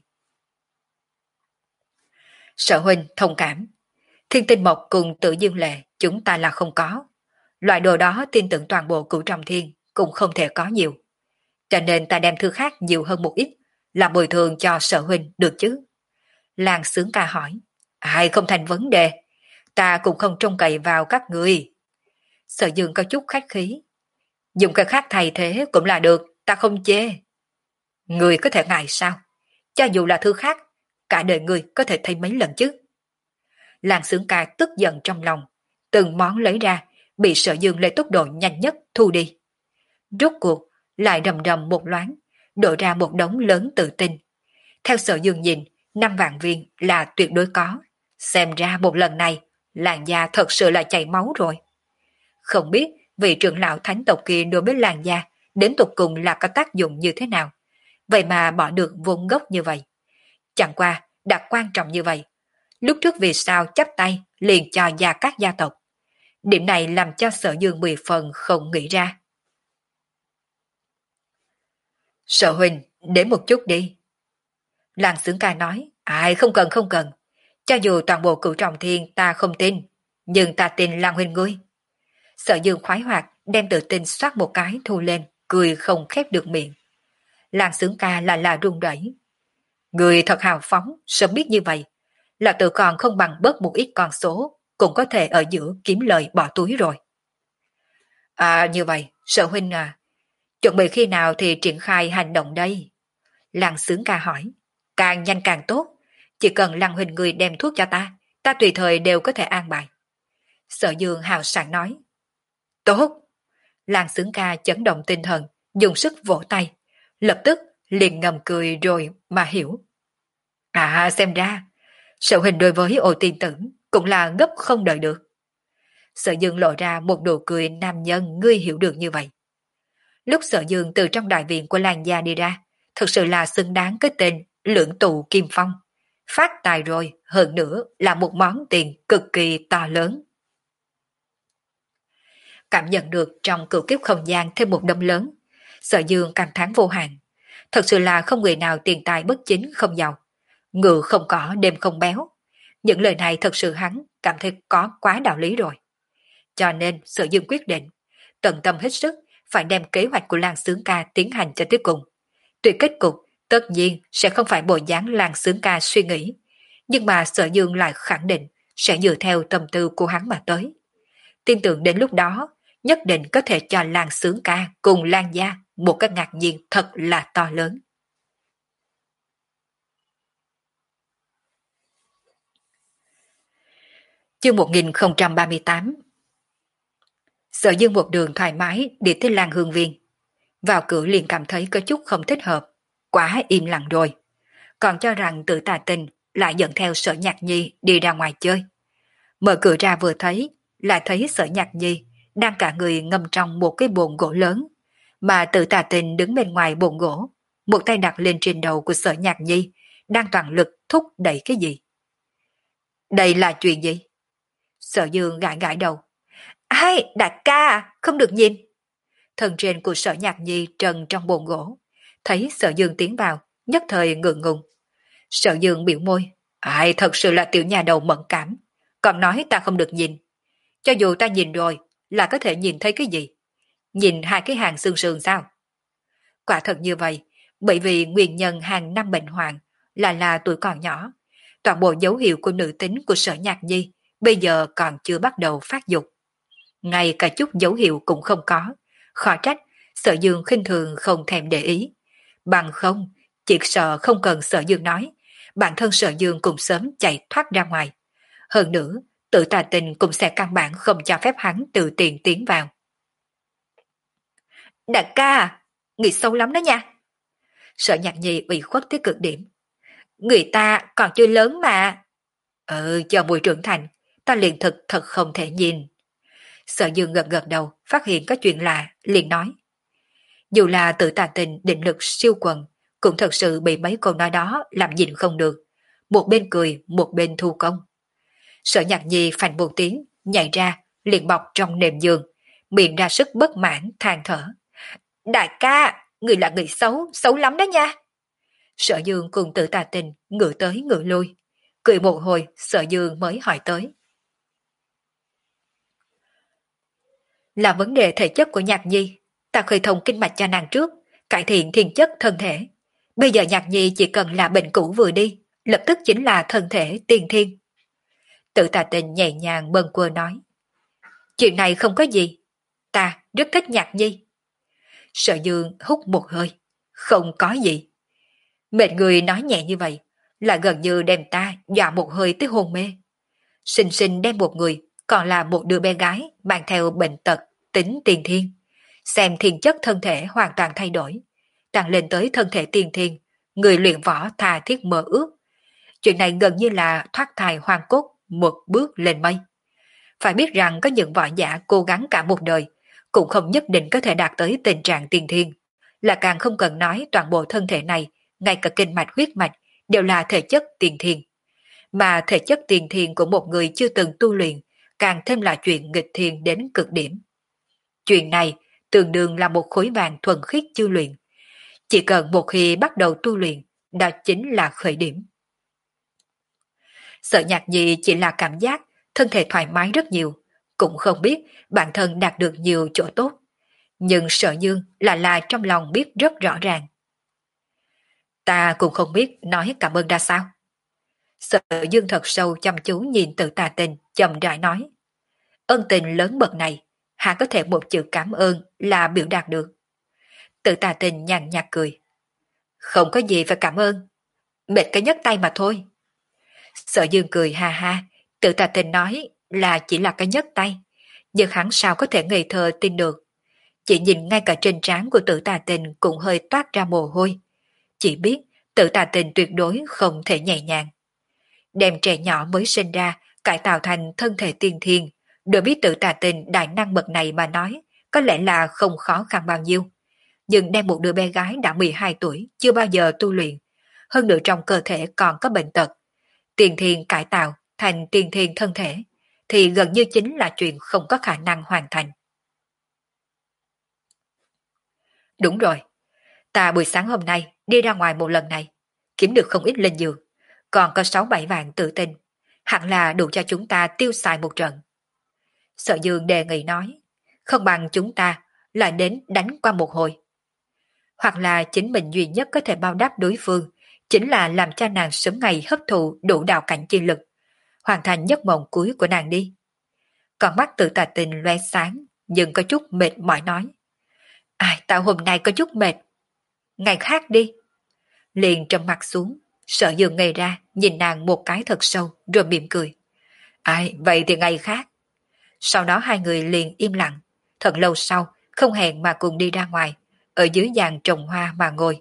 Sở huynh thông cảm, thiên tinh mộc cùng tự dương lệ chúng ta là không có. Loại đồ đó tin tưởng toàn bộ cửu trọng thiên cũng không thể có nhiều. Cho nên ta đem thứ khác nhiều hơn một ít, là bồi thường cho Sở huynh được chứ? Lan Sướng Ca hỏi. Ai không thành vấn đề, ta cũng không trông cậy vào các người. Sở Dương có chút khách khí. Dùng cái khác thay thế cũng là được, ta không chê. Người có thể ngại sao? Cho dù là thứ khác, cả đời người có thể thấy mấy lần chứ? Lan Sướng Ca tức giận trong lòng, từng món lấy ra, bị Sở Dương lấy tốc độ nhanh nhất thu đi. Rốt cuộc, lại rầm rầm một loáng, đổ ra một đống lớn tự tin. Theo Sở Dương nhìn, năm vạn viên là tuyệt đối có. Xem ra một lần này, làn da thật sự là chảy máu rồi. Không biết vị trưởng lão thánh tộc kia đối với làn da đến tục cùng là có tác dụng như thế nào. Vậy mà bỏ được vốn gốc như vậy. Chẳng qua, đặc quan trọng như vậy. Lúc trước vì sao chắp tay liền cho gia các gia tộc. Điểm này làm cho Sở Dương mười phần không nghĩ ra. Sở huynh, đến một chút đi. Lan Sướng Ca nói, ai không cần không cần. Cho dù toàn bộ cửu trọng thiên ta không tin, nhưng ta tin Lan huynh ngươi. Sở Dương khoái hoạt đem tự tin xoát một cái thu lên, cười không khép được miệng. Lan Sướng Ca là là run rẩy. Người thật hào phóng, sớm biết như vậy, là tự còn không bằng bớt một ít con số, cũng có thể ở giữa kiếm lời bỏ túi rồi. À như vậy, Sở huynh à, Chuẩn bị khi nào thì triển khai hành động đây? Lăng Sướng Ca hỏi. Càng nhanh càng tốt. Chỉ cần Lăng huynh người đem thuốc cho ta, ta tùy thời đều có thể an bài. Sở Dương hào sảng nói. Tốt! Lăng Sướng Ca chấn động tinh thần, dùng sức vỗ tay. Lập tức liền ngầm cười rồi mà hiểu. À xem ra, Sở huynh đối với Ô Tiên Tử cũng là gấp không đợi được. Sở Dương lộ ra một nụ cười nam nhân ngươi hiểu được như vậy. Lúc Sở Dương từ trong đại viện của Lan gia đi ra, thực sự là xứng đáng cái tên Lưỡng Tụ Kim Phong. Phát tài rồi, hơn nữa là một món tiền cực kỳ to lớn. Cảm nhận được trong cửu kiếp không gian thêm một đống lớn, Sở Dương cảm thán vô hạn. Thật sự là không người nào tiền tài bất chính không giàu. Ngự không có đêm không béo. Những lời này thật sự hắn cảm thấy có quá đạo lý rồi. Cho nên Sở Dương quyết định tận tâm hết sức phải đem kế hoạch của Lan Sướng Ca tiến hành cho tới cùng. Tuy kết cục tất nhiên sẽ không phải bộ dáng Lan Sướng Ca suy nghĩ, nhưng mà Sở Dương lại khẳng định sẽ dựa theo tâm tư của hắn mà tới. Tin tưởng đến lúc đó nhất định có thể cho Lan Sướng Ca cùng Lan gia một cái ngạc nhiên thật là to lớn. Chương một nghìn không trăm ba mươi tám. Sở Dương một đường thoải mái đi tới Lan Hương Viên. Vào cửa liền cảm thấy có chút không thích hợp, quá im lặng rồi. Còn cho rằng Tử Tà Tình lại dẫn theo Sở Nhạc Nhi đi ra ngoài chơi. Mở cửa ra vừa thấy, lại thấy Sở Nhạc Nhi đang cả người ngâm trong một cái bồn gỗ lớn, mà Tử Tà Tình đứng bên ngoài bồn gỗ, một tay đặt lên trên đầu của Sở Nhạc Nhi, đang toàn lực thúc đẩy cái gì. Đây là chuyện gì? Sở Dương gãi gãi đầu. Ai, đại ca, không được nhìn. Thân trên của Sở Nhạc Nhi trần trong bồn gỗ, thấy Sở Dương tiến vào, nhất thời ngượng ngùng. Sở Dương biểu môi. Ai, thật sự là tiểu nhà đầu mẫn cảm, còn nói ta không được nhìn. Cho dù ta nhìn rồi, là có thể nhìn thấy cái gì? Nhìn hai cái hàng xương sườn sao? Quả thật như vậy, bởi vì nguyên nhân hàng năm bệnh hoạn là là tuổi còn nhỏ. Toàn bộ dấu hiệu của nữ tính của Sở Nhạc Nhi bây giờ còn chưa bắt đầu phát dục. Ngay cả chút dấu hiệu cũng không có, khó trách Sở Dương khinh thường không thèm để ý. Bằng không, chỉ sợ không cần Sở Dương nói, bản thân Sở Dương cũng sớm chạy thoát ra ngoài. Hơn nữa, Tử Tà Tình cũng sẽ căn bản không cho phép hắn tự tiện tiến vào. Đại ca, người xấu lắm đó nha. Sở Nhạc Nhi ủy khuất tới cực điểm. Người ta còn chưa lớn mà. Ừ, chờ mùi trưởng thành, ta liền thực thật không thể nhìn. Sở Dương gật gật đầu, phát hiện có chuyện lạ, liền nói. Dù là Tử Tà Tình định lực siêu quần, cũng thật sự bị mấy câu nói đó làm nhìn không được. Một bên cười, một bên thu công. Sở Nhạc Nhi phành một tiếng, nhảy ra, liền bọc trong nệm giường, miệng ra sức bất mãn, than thở. Đại ca, người là người xấu, xấu lắm đó nha. Sở Dương cùng Tử Tà Tình ngửa tới ngửa lui. Cười một hồi, Sở Dương mới hỏi tới. Là vấn đề thể chất của Nhạc Nhi, ta khơi thông kinh mạch cho nàng trước, cải thiện thiên chất thân thể. Bây giờ Nhạc Nhi chỉ cần là bệnh cũ vừa đi, lập tức chính là thân thể tiên thiên. Tử Tà Tình nhẹ nhàng bâng quơ nói. Chuyện này không có gì, ta rất thích Nhạc Nhi. Sở Dương hút một hơi. Không có gì. Mệt người nói nhẹ như vậy, là gần như đem ta dọa một hơi tới hôn mê. Sinh sinh đem một người, còn là một đứa bé gái mang theo bệnh tật, tính tiền thiên. Xem thiên chất thân thể hoàn toàn thay đổi, tăng lên tới thân thể tiền thiên, người luyện võ tha thiết mơ ước. Chuyện này gần như là thoát thai hoàn cốt, một bước lên mây. Phải biết rằng có những võ giả cố gắng cả một đời, cũng không nhất định có thể đạt tới tình trạng tiền thiên, là càng không cần nói toàn bộ thân thể này, ngay cả kinh mạch huyết mạch, đều là thể chất tiền thiên. Mà thể chất tiền thiên của một người chưa từng tu luyện, càng thêm là chuyện nghịch thiên đến cực điểm. Chuyện này tương đương là một khối vàng thuần khiết chưa luyện. Chỉ cần một khi bắt đầu tu luyện, đó chính là khởi điểm. Sở Nhạc Nhi chỉ là cảm giác thân thể thoải mái rất nhiều, cũng không biết bản thân đạt được nhiều chỗ tốt. Nhưng Sở Dương là là trong lòng biết rất rõ ràng. Ta cũng không biết nói cảm ơn ra sao. Sở Dương thật sâu chăm chú nhìn Tử Tà Tình, chậm rãi nói. Ân tình lớn bậc này, hạ có thể một chữ cảm ơn là biểu đạt được. Tự Tà Tình nhàn nhạt cười. Không có gì phải cảm ơn. Mệt cái nhấc tay mà thôi. Sở Dương cười ha ha. Tự Tà Tình nói là chỉ là cái nhấc tay. Nhưng hắn sao có thể ngây thơ tin được. Chỉ nhìn ngay cả trên trán của Tự Tà Tình cũng hơi toát ra mồ hôi. Chỉ biết Tự Tà Tình tuyệt đối không thể nhẹ nhàng. Đem trẻ nhỏ mới sinh ra cải tạo thành thân thể tiên thiên, đối biết Tự Tà Tình đại năng bậc này mà nói có lẽ là không khó khăn bao nhiêu. Nhưng đem một đứa bé gái đã mười hai tuổi chưa bao giờ tu luyện, hơn nữa trong cơ thể còn có bệnh tật, tiền thiên cải tạo thành tiền thiên thân thể, thì gần như chính là chuyện không có khả năng hoàn thành. Đúng rồi, ta buổi sáng hôm nay đi ra ngoài một lần này, kiếm được không ít linh dược, còn có sáu bảy vạn tự tin, hẳn là đủ cho chúng ta tiêu xài một trận. Sở Dương đề nghị nói, không bằng chúng ta lại đến đánh qua một hồi. Hoặc là chính mình duy nhất có thể bao đáp đối phương, chính là làm cho nàng sớm ngày hấp thụ đủ đạo cảnh chi lực, hoàn thành giấc mộng cuối của nàng đi. Còn mắt Tự Tà Tình loe sáng, nhưng có chút mệt mỏi nói. Ai, tao hôm nay có chút mệt. Ngày khác đi. Liền trầm mặt xuống, Sở Dương ngây ra, nhìn nàng một cái thật sâu, rồi mỉm cười. Ai, vậy thì ngày khác. Sau đó hai người liền im lặng, thật lâu sau, không hẹn mà cùng đi ra ngoài, ở dưới giàn trồng hoa mà ngồi.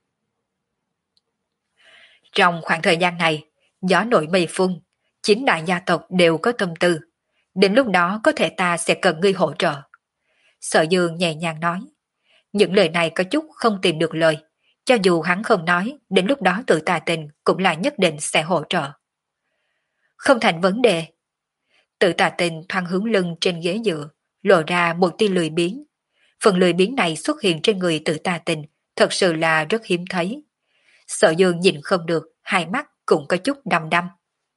Trong khoảng thời gian này, gió nổi mây phun, chín đại gia tộc đều có tâm tư. Đến lúc đó có thể ta sẽ cần ngươi hỗ trợ. Sở Dương nhẹ nhàng nói. Những lời này có chút không tìm được lời. Cho dù hắn không nói, đến lúc đó Tự Tà Tình cũng là nhất định sẽ hỗ trợ. Không thành vấn đề. Tự Tà Tình thoáng hướng lưng trên ghế dựa, lộ ra một tia lười biếng. Phần lười biếng này xuất hiện trên người Tự Tà Tình thật sự là rất hiếm thấy. Sở Dương nhìn không được, hai mắt cũng có chút đăm đăm.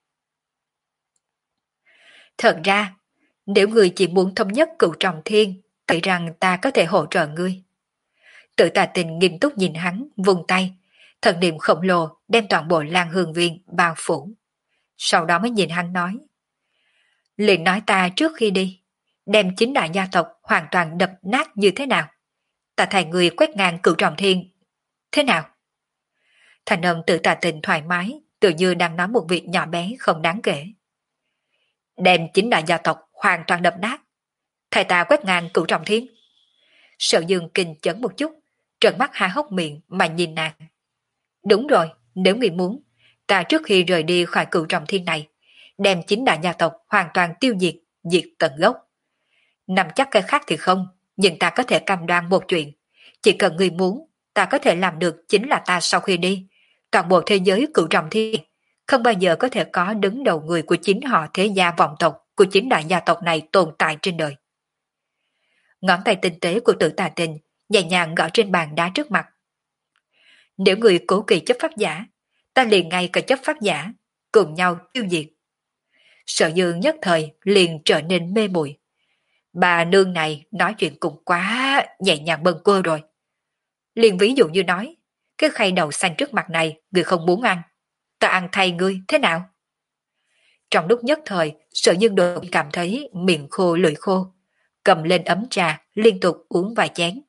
Thật ra, nếu người chỉ muốn thống nhất Cửu Trọng Thiên, nghĩ rằng ta có thể hỗ trợ ngươi. Tự Tà Tình nghiêm túc nhìn hắn, vung tay, thần niệm khổng lồ đem toàn bộ Lan Hương Viên bao phủ. Sau đó mới nhìn hắn nói. Liền nói ta trước khi đi, đem chính đại gia tộc hoàn toàn đập nát như thế nào? Ta thay người quét ngang Cửu Trọng Thiên. Thế nào? Thành âm Tự Tà Tình thoải mái, tự như đang nói một việc nhỏ bé không đáng kể. Đem chính đại gia tộc hoàn toàn đập nát. Thầy ta quét ngang Cửu Trọng Thiên. Sở Dương kinh chấn một chút, trợn mắt há hốc miệng mà nhìn nàng. Đúng rồi, nếu người muốn, ta trước khi rời đi khỏi Cửu Trọng Thiên này, đem chính đại gia tộc hoàn toàn tiêu diệt, diệt tận gốc. Nằm chắc cái khác thì không, nhưng ta có thể cam đoan một chuyện. Chỉ cần người muốn, ta có thể làm được chính là ta sau khi đi. Toàn bộ thế giới Cửu Trọng Thiên, không bao giờ có thể có đứng đầu người của chính họ thế gia vọng tộc của chính đại gia tộc này tồn tại trên đời. Ngón tay tinh tế của Tự Tà Tình nhẹ nhàng gõ trên bàn đá trước mặt. Nếu người cố kỳ chấp pháp giả, ta liền ngay cả chấp pháp giả, cùng nhau tiêu diệt. Sở Dương nhất thời liền trở nên mê muội. Bà nương này nói chuyện cũng quá nhẹ nhàng bâng quơ rồi. Liền ví dụ như nói, cái khay đậu xanh trước mặt này người không muốn ăn, ta ăn thay ngươi thế nào? Trong lúc nhất thời, Sở Dương đột cảm thấy miệng khô lưỡi khô, cầm lên ấm trà liên tục uống vài chén.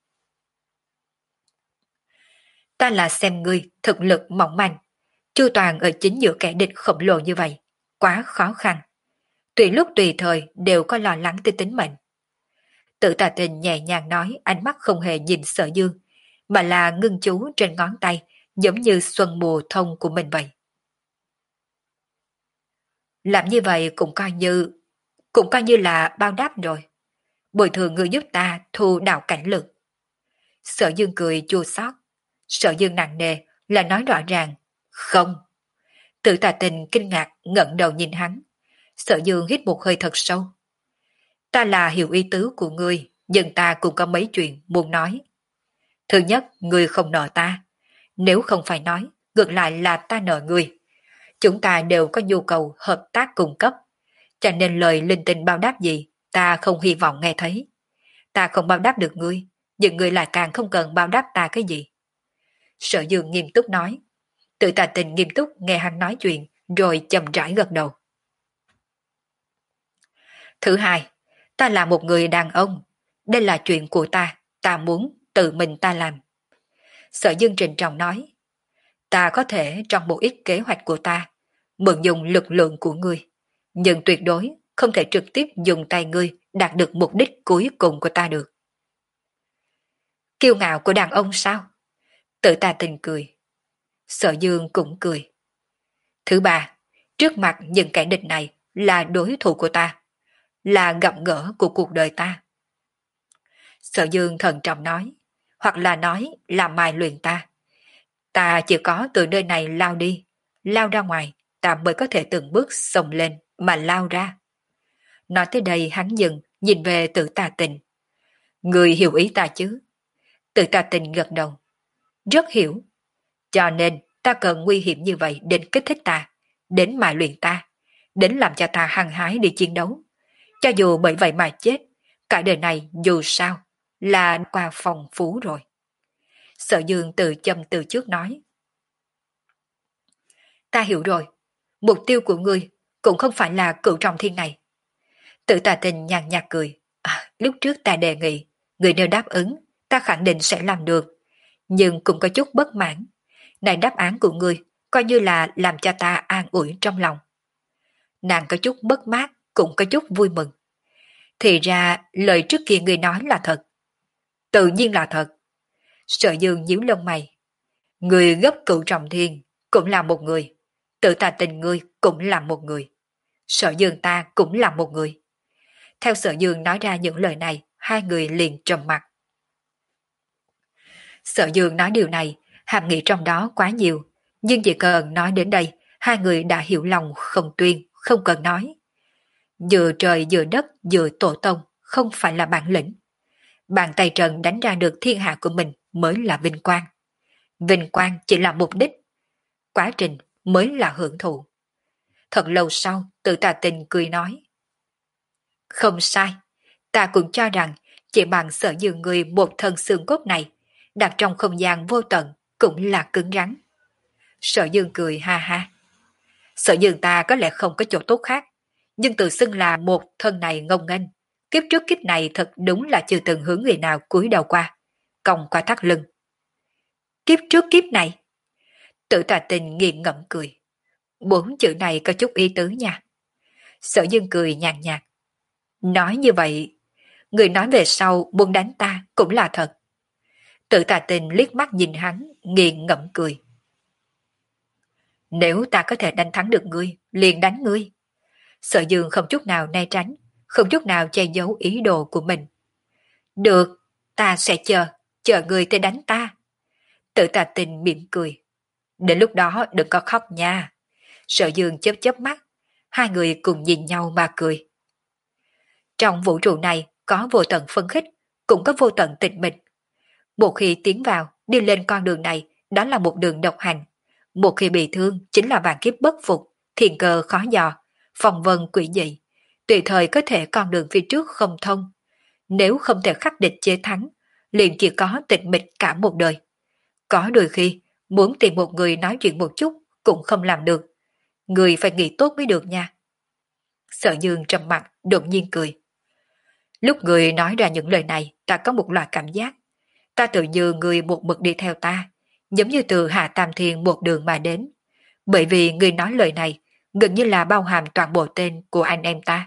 Ta là xem ngươi thực lực mỏng manh, chu toàn ở chính giữa kẻ địch khổng lồ như vậy, quá khó khăn. Tùy lúc tùy thời đều có lo lắng tới tính mệnh. Tự Tà Tình nhẹ nhàng nói, ánh mắt không hề nhìn Sở Dương, mà là ngưng chú trên ngón tay, giống như xuân mùa thông của mình vậy. Làm như vậy cũng coi như cũng coi như là bao đáp rồi. Bồi thường người giúp ta thu đạo cảnh lực. Sở Dương cười chua xót. Sở Dương nặng nề là nói rõ ràng, không. Tự Tà Tình kinh ngạc ngẩng đầu nhìn hắn. Sở Dương hít một hơi thật sâu. Ta là hiểu ý tứ của ngươi, nhưng ta cũng có mấy chuyện muốn nói. Thứ nhất, ngươi không nợ ta. Nếu không phải nói, ngược lại là ta nợ ngươi. Chúng ta đều có nhu cầu hợp tác cung cấp. Cho nên lời linh tinh bao đáp gì, ta không hy vọng nghe thấy. Ta không bao đáp được ngươi, nhưng ngươi lại càng không cần bao đáp ta cái gì. Sở Dương nghiêm túc nói. Tự Tà Tình nghiêm túc nghe hắn nói chuyện, rồi chậm rãi gật đầu. Thứ hai, ta là một người đàn ông. Đây là chuyện của ta, ta muốn, tự mình ta làm. Sở Dương trịnh trọng nói, ta có thể trong một ít kế hoạch của ta, mượn dùng lực lượng của ngươi, nhưng tuyệt đối không thể trực tiếp dùng tay ngươi đạt được mục đích cuối cùng của ta được. Kiêu ngạo của đàn ông sao? Tự ta tình cười. Sở Dương cũng cười. Thứ ba, trước mặt những kẻ địch này là đối thủ của ta, là gặp gỡ của cuộc đời ta. Sở Dương thận trọng nói, hoặc là nói là mài luyện ta. Ta chỉ có từ nơi này lao đi, lao ra ngoài, ta mới có thể từng bước xông lên mà lao ra. Nói tới đây hắn dừng, nhìn về Tử Tà Tình. Người hiểu ý ta chứ? Tử Tà Tình gật đầu. Rất hiểu. Cho nên ta cần nguy hiểm như vậy đến kích thích ta, đến mài luyện ta, đến làm cho ta hăng hái đi chiến đấu. Cho dù bởi vậy mà chết, cả đời này dù sao là qua phong phú rồi. Sở Dương từ châm từ trước nói. Ta hiểu rồi, mục tiêu của ngươi cũng không phải là cựu trọng thiên này. Tử Tà Tình nhàn nhạt cười. À, lúc trước ta đề nghị, người nếu đáp ứng, ta khẳng định sẽ làm được, nhưng cũng có chút bất mãn. Này đáp án của ngươi coi như là làm cho ta an ủi trong lòng. Nàng có chút mất mát, cũng có chút vui mừng. Thì ra lời trước kia ngươi nói là thật. Tự nhiên là thật. Sở Dương nhíu lông mày. Người gấp cựu trọng thiên cũng là một người. Tự Tà Tình ngươi cũng là một người. Sở Dương ta cũng là một người. Theo Sở Dương nói ra những lời này, hai người liền trầm mặt. Sở Dương nói điều này, hàm nghĩa trong đó quá nhiều, nhưng chỉ cần nói đến đây, hai người đã hiểu lòng không tuyên, không cần nói. Vừa trời vừa đất vừa tổ tông, không phải là bản lĩnh. Bàn tay trần đánh ra được thiên hạ của mình mới là vinh quang. Vinh quang chỉ là mục đích, quá trình mới là hưởng thụ. Thật lâu sau, Tự Tà Tình cười nói. Không sai, ta cũng cho rằng chỉ bằng Sở Dương người một thân xương cốt này, đặt trong không gian vô tận cũng là cứng rắn. Sở Dương cười ha ha. Sở Dương ta có lẽ không có chỗ tốt khác, nhưng tự xưng là một thân này ngông nghênh. Kiếp trước kiếp này thật đúng là chưa từng hướng người nào cúi đầu qua, còng qua thắt lưng. Kiếp trước kiếp này? Tự Tà Tình nghiền ngẫm cười. Bốn chữ này có chút ý tứ nha. Sở Dương cười nhàn nhạt. Nói như vậy, người nói về sau muốn đánh ta cũng là thật. Tự Tà Tình liếc mắt nhìn hắn, nghiền ngẫm cười. Nếu ta có thể đánh thắng được ngươi, liền đánh ngươi. Sở Dương không chút nào né tránh, không chút nào che giấu ý đồ của mình. Được, ta sẽ chờ, chờ ngươi tới đánh ta. Tự Tà Tình mỉm cười. Đến lúc đó đừng có khóc nha. Sở Dương chớp chớp mắt, hai người cùng nhìn nhau mà cười. Trong vũ trụ này có vô tận phân khích, cũng có vô tận tịch mịch. Một khi tiến vào, đi lên con đường này, đó là một đường độc hành. Một khi bị thương, chính là vạn kiếp bất phục, thiên cơ khó dò, phong vân quỷ dị. Tùy thời có thể con đường phía trước không thông. Nếu không thể khắc địch chế thắng, liền chỉ có tịch mịch cả một đời. Có đôi khi, muốn tìm một người nói chuyện một chút, cũng không làm được. Người phải nghĩ tốt mới được nha. Sở Dương trầm mặt, đột nhiên cười. Lúc người nói ra những lời này, ta có một loại cảm giác. Ta tự như người một mực đi theo ta, giống như từ Hạ Tam Thiên một đường mà đến. Bởi vì người nói lời này, gần như là bao hàm toàn bộ tên của anh em ta.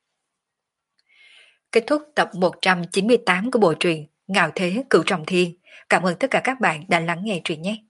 Kết thúc tập một trăm chín mươi tám của bộ truyện Ngạo Thế Cửu Trọng Thiên. Cảm ơn tất cả các bạn đã lắng nghe truyện nhé.